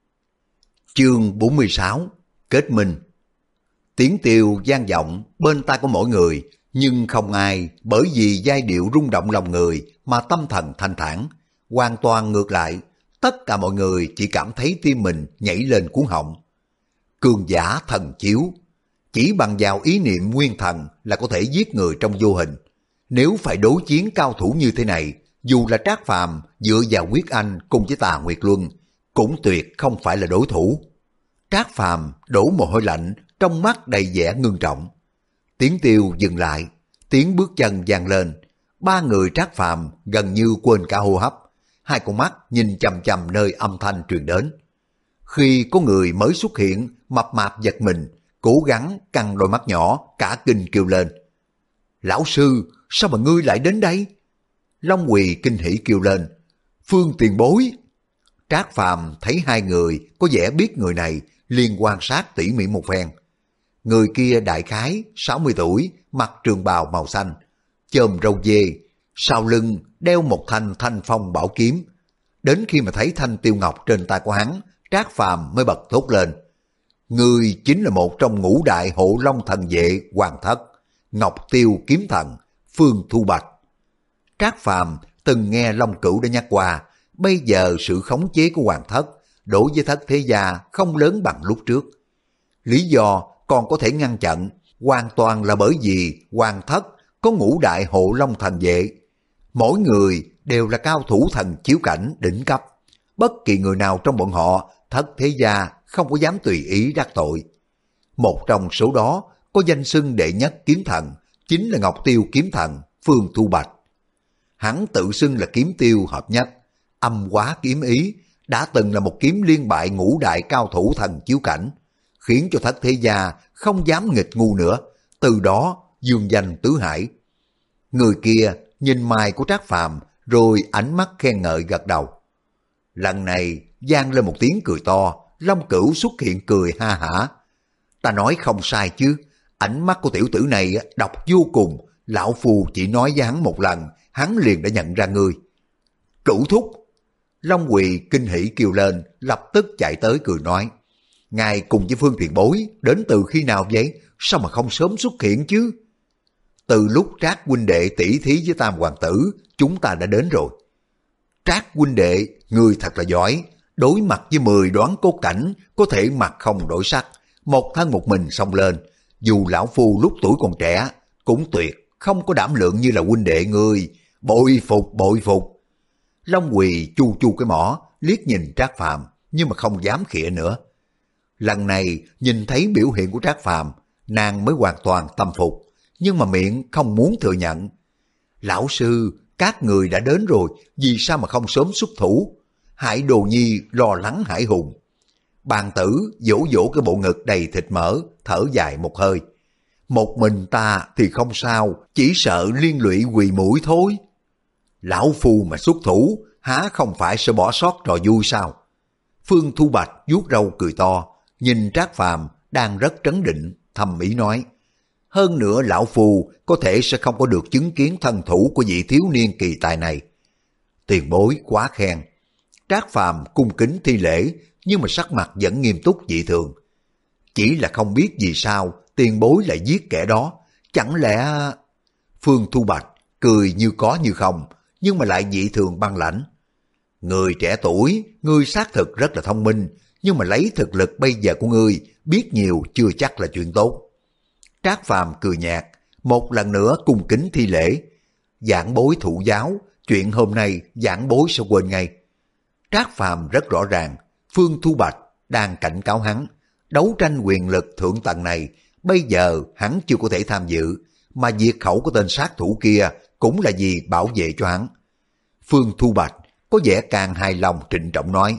Chương bốn mươi sáu, kết minh. Tiếng tiêu vang vọng bên tai của mỗi người, nhưng không ai bởi vì giai điệu rung động lòng người mà tâm thần thanh thản. Hoàn toàn ngược lại, tất cả mọi người chỉ cảm thấy tim mình nhảy lên cuống họng. Cường giả thần chiếu, chỉ bằng vào ý niệm nguyên thần là có thể giết người trong vô hình. Nếu phải đối chiến cao thủ như thế này, dù là Trác Phàm dựa vào Quyết Anh cùng với Tà Nguyệt Luân, cũng tuyệt không phải là đối thủ. Trác Phàm đổ mồ hôi lạnh, trong mắt đầy vẻ ngưng trọng. Tiếng tiêu dừng lại, tiếng bước chân vang lên. Ba người Trác Phàm gần như quên cả hô hấp, hai con mắt nhìn chằm chằm nơi âm thanh truyền đến. Khi có người mới xuất hiện, mập mạp giật mình, cố gắng căng đôi mắt nhỏ, cả kinh kêu lên. Lão sư, sao mà ngươi lại đến đây? Long Quỳ kinh hỉ kêu lên. Phương tiền bối. Trác Phàm thấy hai người có vẻ biết người này, liền quan sát tỉ mỉ một phen. Người kia đại khái sáu mươi tuổi, mặc trường bào màu xanh, chòm râu dê, sau lưng đeo một thanh thanh phong bảo kiếm. Đến khi mà thấy thanh tiêu ngọc trên tay của hắn, Trác Phàm mới bật thốt lên. Người chính là một trong ngũ đại hộ long thần vệ hoàng thất, Ngọc Tiêu kiếm thần, Phương Thu Bạch. Trác Phàm từng nghe Long Cửu đã nhắc qua, bây giờ sự khống chế của hoàng thất đối với thất thế gia không lớn bằng lúc trước. Lý do còn có thể ngăn chặn hoàn toàn là bởi vì hoàng thất có ngũ đại hộ long thần vệ. Mỗi người đều là cao thủ thần chiếu cảnh đỉnh cấp. Bất kỳ người nào trong bọn họ, thất thế gia không có dám tùy ý đắc tội. Một trong số đó có danh xưng đệ nhất kiếm thần, chính là Ngọc Tiêu kiếm thần Phương Thu Bạch. Hắn tự xưng là kiếm tiêu hợp nhất, âm quá kiếm ý, đã từng là một kiếm liên bại ngũ đại cao thủ thần chiếu cảnh, khiến cho thất thế gia không dám nghịch ngu nữa, từ đó dương danh tứ hải. Người kia nhìn mày của Trác Phàm rồi ánh mắt khen ngợi gật đầu. Lần này vang lên một tiếng cười to, Long Cửu xuất hiện cười ha hả. Ta nói không sai chứ, ánh mắt của tiểu tử này độc vô cùng, lão phù chỉ nói với hắn một lần, hắn liền đã nhận ra ngươi. Cửu thúc. Long Quỳ kinh hỉ kêu lên, lập tức chạy tới cười nói. Ngài cùng với Phương tiền bối đến từ khi nào vậy? Sao mà không sớm xuất hiện chứ? Từ lúc Trác huynh đệ tỷ thí với Tam hoàng tử, chúng ta đã đến rồi. Trác huynh đệ, người thật là giỏi, đối mặt với mười đoán cốt cảnh, có thể mặt không đổi sắc, một thân một mình xông lên. Dù lão phu lúc tuổi còn trẻ, cũng tuyệt, không có đảm lượng như là huynh đệ người, bội phục bội phục. Long Quỳ chu chu cái mỏ, liếc nhìn Trác Phàm nhưng mà không dám khịa nữa. Lần này nhìn thấy biểu hiện của Trác Phàm, nàng mới hoàn toàn tâm phục, nhưng mà miệng không muốn thừa nhận. Lão sư, các người đã đến rồi, vì sao mà không sớm xuất thủ? Hải Đồ Nhi lo lắng Hải Hùng. Bàn tử vỗ vỗ cái bộ ngực đầy thịt mỡ, thở dài một hơi. Một mình ta thì không sao, chỉ sợ liên lụy quỳ mũi thôi. Lão phu mà xuất thủ, há không phải sẽ bỏ sót trò vui sao? Phương Thu Bạch vuốt râu cười to, nhìn Trác Phàm đang rất trấn định, thầm ý nói. Hơn nữa lão phu có thể sẽ không có được chứng kiến thân thủ của vị thiếu niên kỳ tài này. Tiền bối quá khen. Trác Phàm cung kính thi lễ, nhưng mà sắc mặt vẫn nghiêm túc dị thường. Chỉ là không biết vì sao tiền bối lại giết kẻ đó, chẳng lẽ... Phương Thu Bạch cười như có như không, nhưng mà lại dị thường băng lãnh. Người trẻ tuổi, ngươi xác thực rất là thông minh, nhưng mà lấy thực lực bây giờ của ngươi, biết nhiều chưa chắc là chuyện tốt. Trác Phàm cười nhạt, một lần nữa cung kính thi lễ. Giảng bối thụ giáo, chuyện hôm nay giảng bối sẽ quên ngay. Trác Phàm rất rõ ràng, Phương Thu Bạch đang cảnh cáo hắn, đấu tranh quyền lực thượng tầng này, bây giờ hắn chưa có thể tham dự, mà diệt khẩu của tên sát thủ kia cũng là vì bảo vệ cho hắn. Phương Thu Bạch có vẻ càng hài lòng trịnh trọng nói,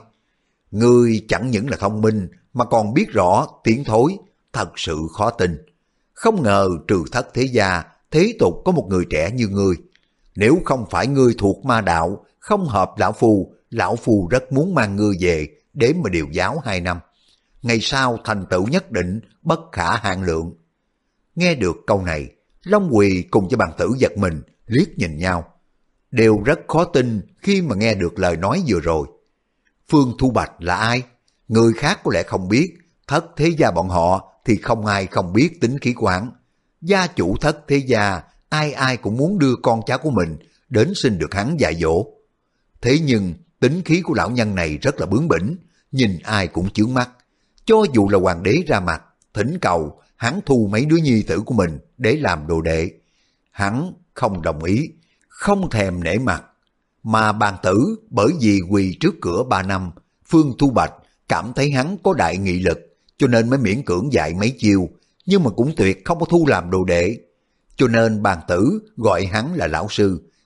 ngươi chẳng những là thông minh mà còn biết rõ tiếng thối, thật sự khó tin. Không ngờ trừ thất thế gia, thế tục có một người trẻ như ngươi. Nếu không phải ngươi thuộc ma đạo, không hợp lão phu, lão phu rất muốn mang ngươi về để mà điều giáo hai năm. Ngày sau thành tựu nhất định bất khả hạn lượng. Nghe được câu này, Long Quỳ cùng với bàn tử giật mình, liếc nhìn nhau. Đều rất khó tin khi mà nghe được lời nói vừa rồi. Phương Thu Bạch là ai? Người khác có lẽ không biết, thất thế gia bọn họ thì không ai không biết tính khí của hắn. Gia chủ thất thế gia, ai ai cũng muốn đưa con cháu của mình đến xin được hắn dạy dỗ. Thế nhưng tính khí của lão nhân này rất là bướng bỉnh, nhìn ai cũng chướng mắt. Cho dù là hoàng đế ra mặt, thỉnh cầu hắn thu mấy đứa nhi tử của mình để làm đồ đệ, hắn không đồng ý, không thèm nể mặt. Mà bàn tử bởi vì quỳ trước cửa ba năm, Phương Thu Bạch cảm thấy hắn có đại nghị lực, cho nên mới miễn cưỡng dạy mấy chiêu, nhưng mà cũng tuyệt không có thu làm đồ đệ. Cho nên bàn tử gọi hắn là lão sư,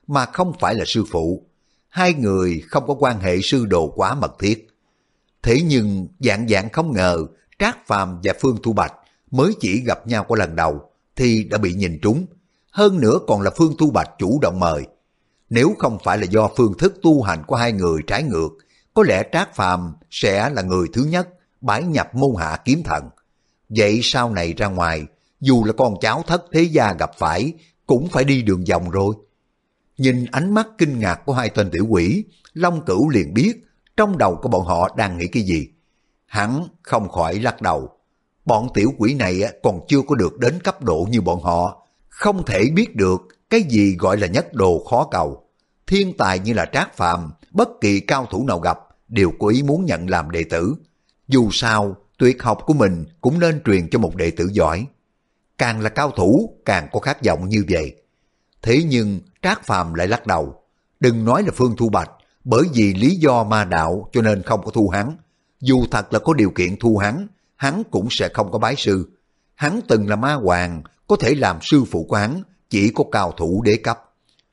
mà không phải là sư phụ. Hai người không có quan hệ sư đồ quá mật thiết. Thế nhưng dạng dạng không ngờ Trác Phàm và Phương Thu Bạch mới chỉ gặp nhau có lần đầu thì đã bị nhìn trúng. Hơn nữa còn là Phương Thu Bạch chủ động mời. Nếu không phải là do phương thức tu hành của hai người trái ngược, có lẽ Trác Phàm sẽ là người thứ nhất bái nhập môn hạ kiếm thần. Vậy sau này ra ngoài, dù là con cháu thất thế gia gặp phải, cũng phải đi đường vòng rồi. Nhìn ánh mắt kinh ngạc của hai tên tiểu quỷ, Long Cửu liền biết trong đầu của bọn họ đang nghĩ cái gì. Hắn không khỏi lắc đầu. Bọn tiểu quỷ này còn chưa có được đến cấp độ như bọn họ, không thể biết được cái gì gọi là nhất đồ khó cầu. Thiên tài như là Trác Phàm, bất kỳ cao thủ nào gặp đều có ý muốn nhận làm đệ tử. Dù sao, tuyệt học của mình cũng nên truyền cho một đệ tử giỏi. Càng là cao thủ, càng có khát vọng như vậy. Thế nhưng Trác Phàm lại lắc đầu. Đừng nói là Phương Thu Bạch, bởi vì lý do ma đạo cho nên không có thu hắn. Dù thật là có điều kiện thu hắn, hắn cũng sẽ không có bái sư. Hắn từng là ma hoàng, có thể làm sư phụ của hắn chỉ có cao thủ đế cấp.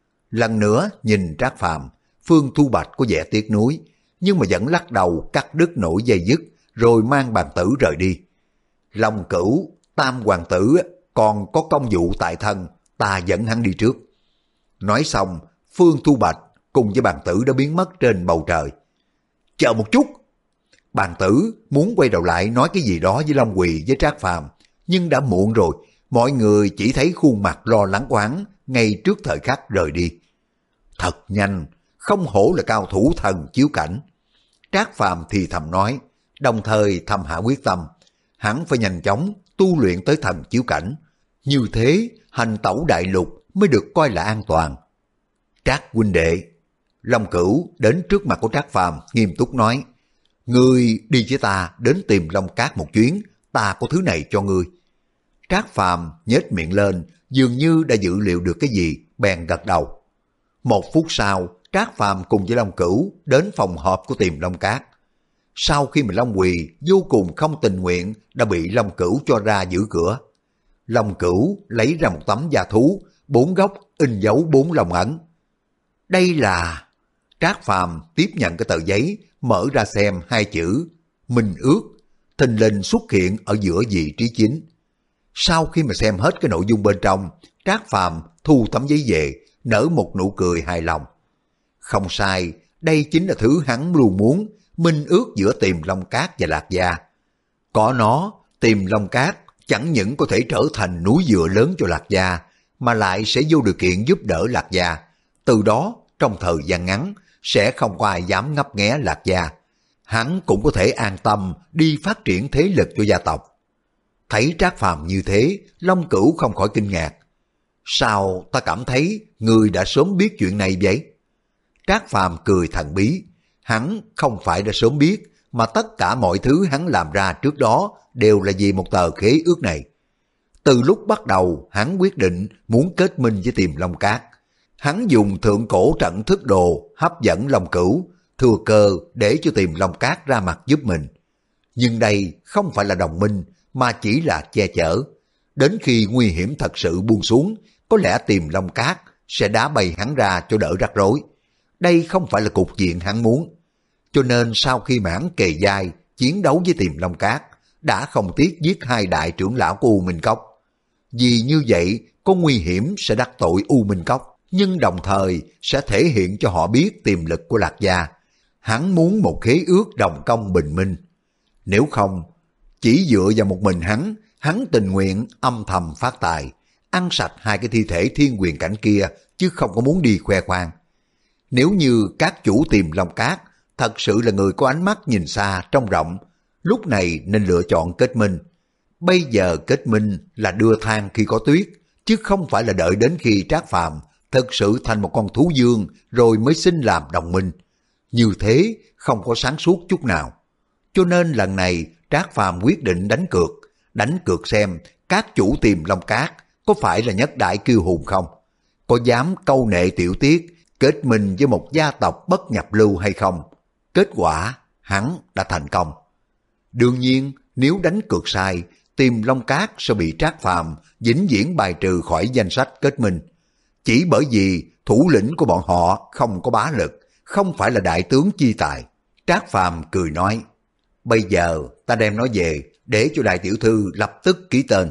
Lần nữa nhìn Trác Phàm, Phương Thu Bạch có vẻ tiếc nuối, nhưng mà vẫn lắc đầu cắt đứt nỗi dây dứt, rồi mang bàn tử rời đi. Long Cửu, Tam hoàng tử còn có công vụ tại thân, ta dẫn hắn đi trước. Nói xong, Phương Thu Bạch cùng với bàn tử đã biến mất trên bầu trời. Chờ một chút! Bàn tử muốn quay đầu lại nói cái gì đó với Long Quỳ với Trác Phàm, nhưng đã muộn rồi, mọi người chỉ thấy khuôn mặt lo lắng của hắn ngay trước thời khắc rời đi. Thật nhanh, không hổ là cao thủ thần chiếu cảnh. Trác Phàm thì thầm nói, đồng thời thầm hạ quyết tâm, hắn phải nhanh chóng tu luyện tới thần chiếu cảnh. Như thế, hành tẩu đại lục mới được coi là an toàn. Trác huynh đệ, Long Cửu đến trước mặt của Trác Phàm nghiêm túc nói, ngươi đi với ta đến tìm Long Cát một chuyến, ta có thứ này cho ngươi. Trác Phàm nhếch miệng lên, dường như đã dự liệu được cái gì, bèn gật đầu. Một phút sau, Trác Phàm cùng với Long Cửu đến phòng họp của Tiềm Long Cát. Sau khi mà Long Quỳ vô cùng không tình nguyện đã bị Long Cửu cho ra giữ cửa. Long Cửu lấy ra một tấm da thú, bốn góc in dấu bốn lòng ấn. Đây là... Trác Phàm tiếp nhận cái tờ giấy, mở ra xem hai chữ Minh Ước, thình lình xuất hiện ở giữa vị trí chính. Sau khi mà xem hết cái nội dung bên trong, Trác Phàm thu tấm giấy về, nở một nụ cười hài lòng. Không sai, đây chính là thứ hắn luôn muốn, minh ước giữa Tiềm Long Cát và Lạc Gia. Có nó, Tiềm Long Cát chẳng những có thể trở thành núi dựa lớn cho Lạc Gia, mà lại sẽ vô điều kiện giúp đỡ Lạc Gia. Từ đó, trong thời gian ngắn, sẽ không có ai dám ngấp nghé Lạc Gia. Hắn cũng có thể an tâm đi phát triển thế lực cho gia tộc. Thấy Trác Phàm như thế, Long Cửu không khỏi kinh ngạc. Sao ta cảm thấy người đã sớm biết chuyện này vậy? Trác Phàm cười thần bí. Hắn không phải đã sớm biết, mà tất cả mọi thứ hắn làm ra trước đó đều là vì một tờ khế ước này. Từ lúc bắt đầu, hắn quyết định muốn kết minh với Tiềm Long Cát. Hắn dùng thượng cổ trận thức đồ hấp dẫn Long Cửu, thừa cơ để cho Tiềm Long Cát ra mặt giúp mình. Nhưng đây không phải là đồng minh, mà chỉ là che chở. Đến khi nguy hiểm thật sự buông xuống, có lẽ Tiềm Long Cát sẽ đá bay hắn ra cho đỡ rắc rối. Đây không phải là cục diện hắn muốn. Cho nên sau khi mà hắn kề vai chiến đấu với Tiềm Long Cát, đã không tiếc giết hai đại trưởng lão của U Minh Cốc. Vì như vậy có nguy hiểm sẽ đắc tội U Minh Cốc, nhưng đồng thời sẽ thể hiện cho họ biết tiềm lực của Lạc Gia. Hắn muốn một khế ước đồng công bình minh. Nếu không, chỉ dựa vào một mình hắn, hắn tình nguyện âm thầm phát tài, ăn sạch hai cái thi thể thiên quyền cảnh kia, chứ không có muốn đi khoe khoang. Nếu như các chủ Tiềm Long Cát thật sự là người có ánh mắt nhìn xa trông rộng, lúc này nên lựa chọn kết minh. Bây giờ kết minh là đưa than khi có tuyết, chứ không phải là đợi đến khi Trác Phàm thực sự thành một con thú vương rồi mới xin làm đồng minh. Như thế không có sáng suốt chút nào. Cho nên lần này Trác Phàm quyết định đánh cược, đánh cược xem các chủ Tiềm Long Cát có phải là nhất đại kiêu hùng không, có dám câu nệ tiểu tiết kết minh với một gia tộc bất nhập lưu hay không. Kết quả hắn đã thành công. Đương nhiên nếu đánh cược sai, Tiềm Long Cát sẽ bị Trác Phàm vĩnh viễn bài trừ khỏi danh sách kết minh. chỉ bởi vì thủ lĩnh của bọn họ không có bá lực, không phải là đại tướng chi tài. Trác Phàm cười nói, bây giờ ta đem nó về để cho đại tiểu thư lập tức ký tên.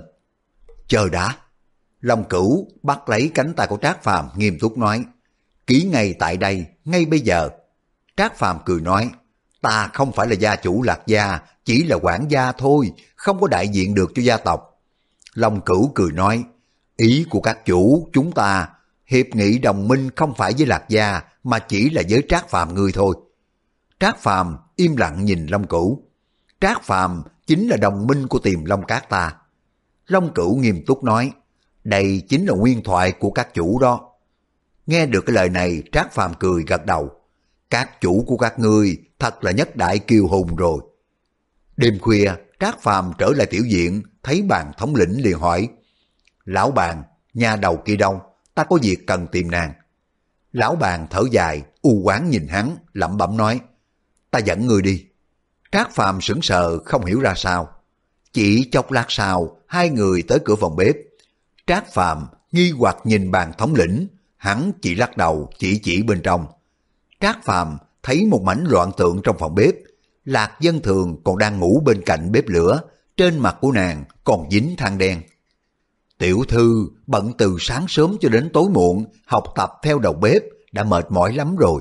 Chờ đã. Long Cửu bắt lấy cánh tay của Trác Phàm nghiêm túc nói, ký ngay tại đây, ngay bây giờ. Trác Phàm cười nói, ta không phải là gia chủ Lạc gia, chỉ là quản gia thôi, không có đại diện được cho gia tộc. Long Cửu cười nói, ý của các chủ chúng ta, hiệp nghị đồng minh không phải với Lạc gia, mà chỉ là với Trác Phàm ngươi thôi. Trác Phàm im lặng nhìn Long Cửu. Trác Phàm chính là đồng minh của Tiềm Long Cát ta. Long Cửu nghiêm túc nói, đây chính là nguyên thoại của các chủ đó. Nghe được cái lời này, Trác Phàm cười gật đầu. Các chủ của các ngươi thật là nhất đại kiêu hùng rồi. Đêm khuya, Trác Phàm trở lại tiểu viện, thấy Bàn thống lĩnh liền hỏi, lão Bàn, nhà đầu kia đâu, ta có việc cần tìm nàng. Lão Bàn thở dài, u oán nhìn hắn, lẩm bẩm nói, ta dẫn người đi. Trác Phàm sững sờ không hiểu ra sao. Chỉ chốc lát sau, hai người tới cửa phòng bếp. Trác Phàm nghi hoặc nhìn Bàn thống lĩnh, hắn chỉ lắc đầu chỉ chỉ bên trong. Trác Phàm thấy một mảnh loạn tượng trong phòng bếp. Lạc Dân Thường còn đang ngủ bên cạnh bếp lửa, trên mặt của nàng còn dính than đen. Tiểu thư bận từ sáng sớm cho đến tối muộn, học tập theo đầu bếp, đã mệt mỏi lắm rồi.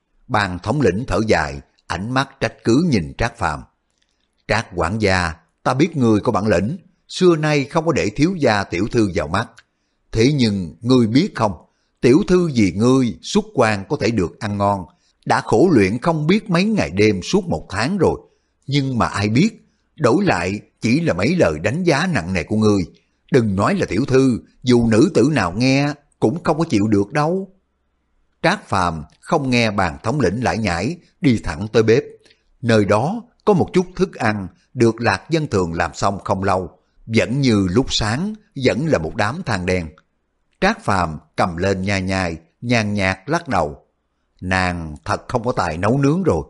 Bàn thống lĩnh thở dài, ánh mắt trách cứ nhìn Trác Phàm. Trác quản gia, ta biết ngươi có bản lĩnh, xưa nay không có để thiếu gia tiểu thư vào mắt. Thế nhưng ngươi biết không, tiểu thư vì ngươi xuất quan có thể được ăn ngon, đã khổ luyện không biết mấy ngày đêm suốt một tháng rồi. Nhưng mà ai biết, đổi lại chỉ là mấy lời đánh giá nặng nề của ngươi. Đừng nói là tiểu thư, dù nữ tử nào nghe cũng không có chịu được đâu. Trác Phàm không nghe Bàn thống lĩnh lải nhải, đi thẳng tới bếp. Nơi đó có một chút thức ăn được Lạc Dân Thường làm xong không lâu, vẫn như lúc sáng, vẫn là một đám than đen. Trác Phàm cầm lên nhai nhai, nhàn nhạt lắc đầu. Nàng thật không có tài nấu nướng rồi.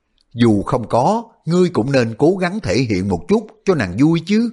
Dù không có, ngươi cũng nên cố gắng thể hiện một chút cho nàng vui chứ.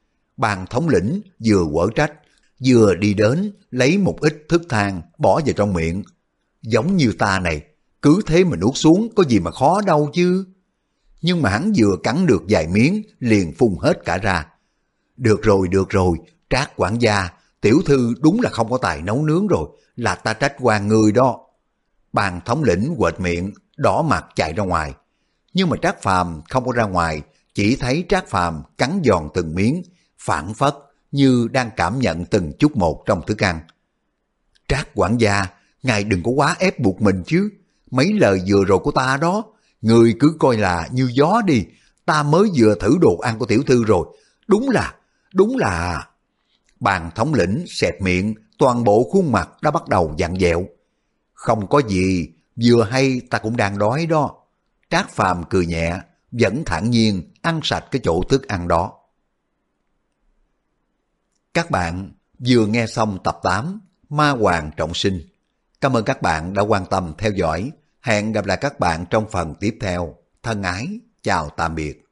Bàn thống lĩnh vừa quở trách, vừa đi đến lấy một ít thức than bỏ vào trong miệng. Giống như ta này, cứ thế mà nuốt xuống có gì mà khó đâu chứ. Nhưng mà hắn vừa cắn được vài miếng liền phun hết cả ra. Được rồi, được rồi, Trác quản gia, tiểu thư đúng là không có tài nấu nướng rồi, là ta trách oan người đó. Bàn thống lĩnh quệt miệng, đỏ mặt chạy ra ngoài. Nhưng mà Trác Phàm không có ra ngoài, chỉ thấy Trác Phàm cắn giòn từng miếng, phảng phất như đang cảm nhận từng chút một trong thức ăn. Trác quản gia, ngài đừng có quá ép buộc mình chứ. Mấy lời vừa rồi của ta đó, người cứ coi là như gió đi. Ta mới vừa thử đồ ăn của tiểu thư rồi. Đúng là, đúng là... Bàn thống lĩnh xẹt miệng, toàn bộ khuôn mặt đã bắt đầu vặn vẹo. Không có gì, vừa hay ta cũng đang đói đó. Trác Phàm cười nhẹ, vẫn thản nhiên ăn sạch cái chỗ thức ăn đó. Các bạn vừa nghe xong tập tám Ma Hoàng Trọng Sinh. Cảm ơn các bạn đã quan tâm theo dõi. Hẹn gặp lại các bạn trong phần tiếp theo. Thân ái, chào tạm biệt.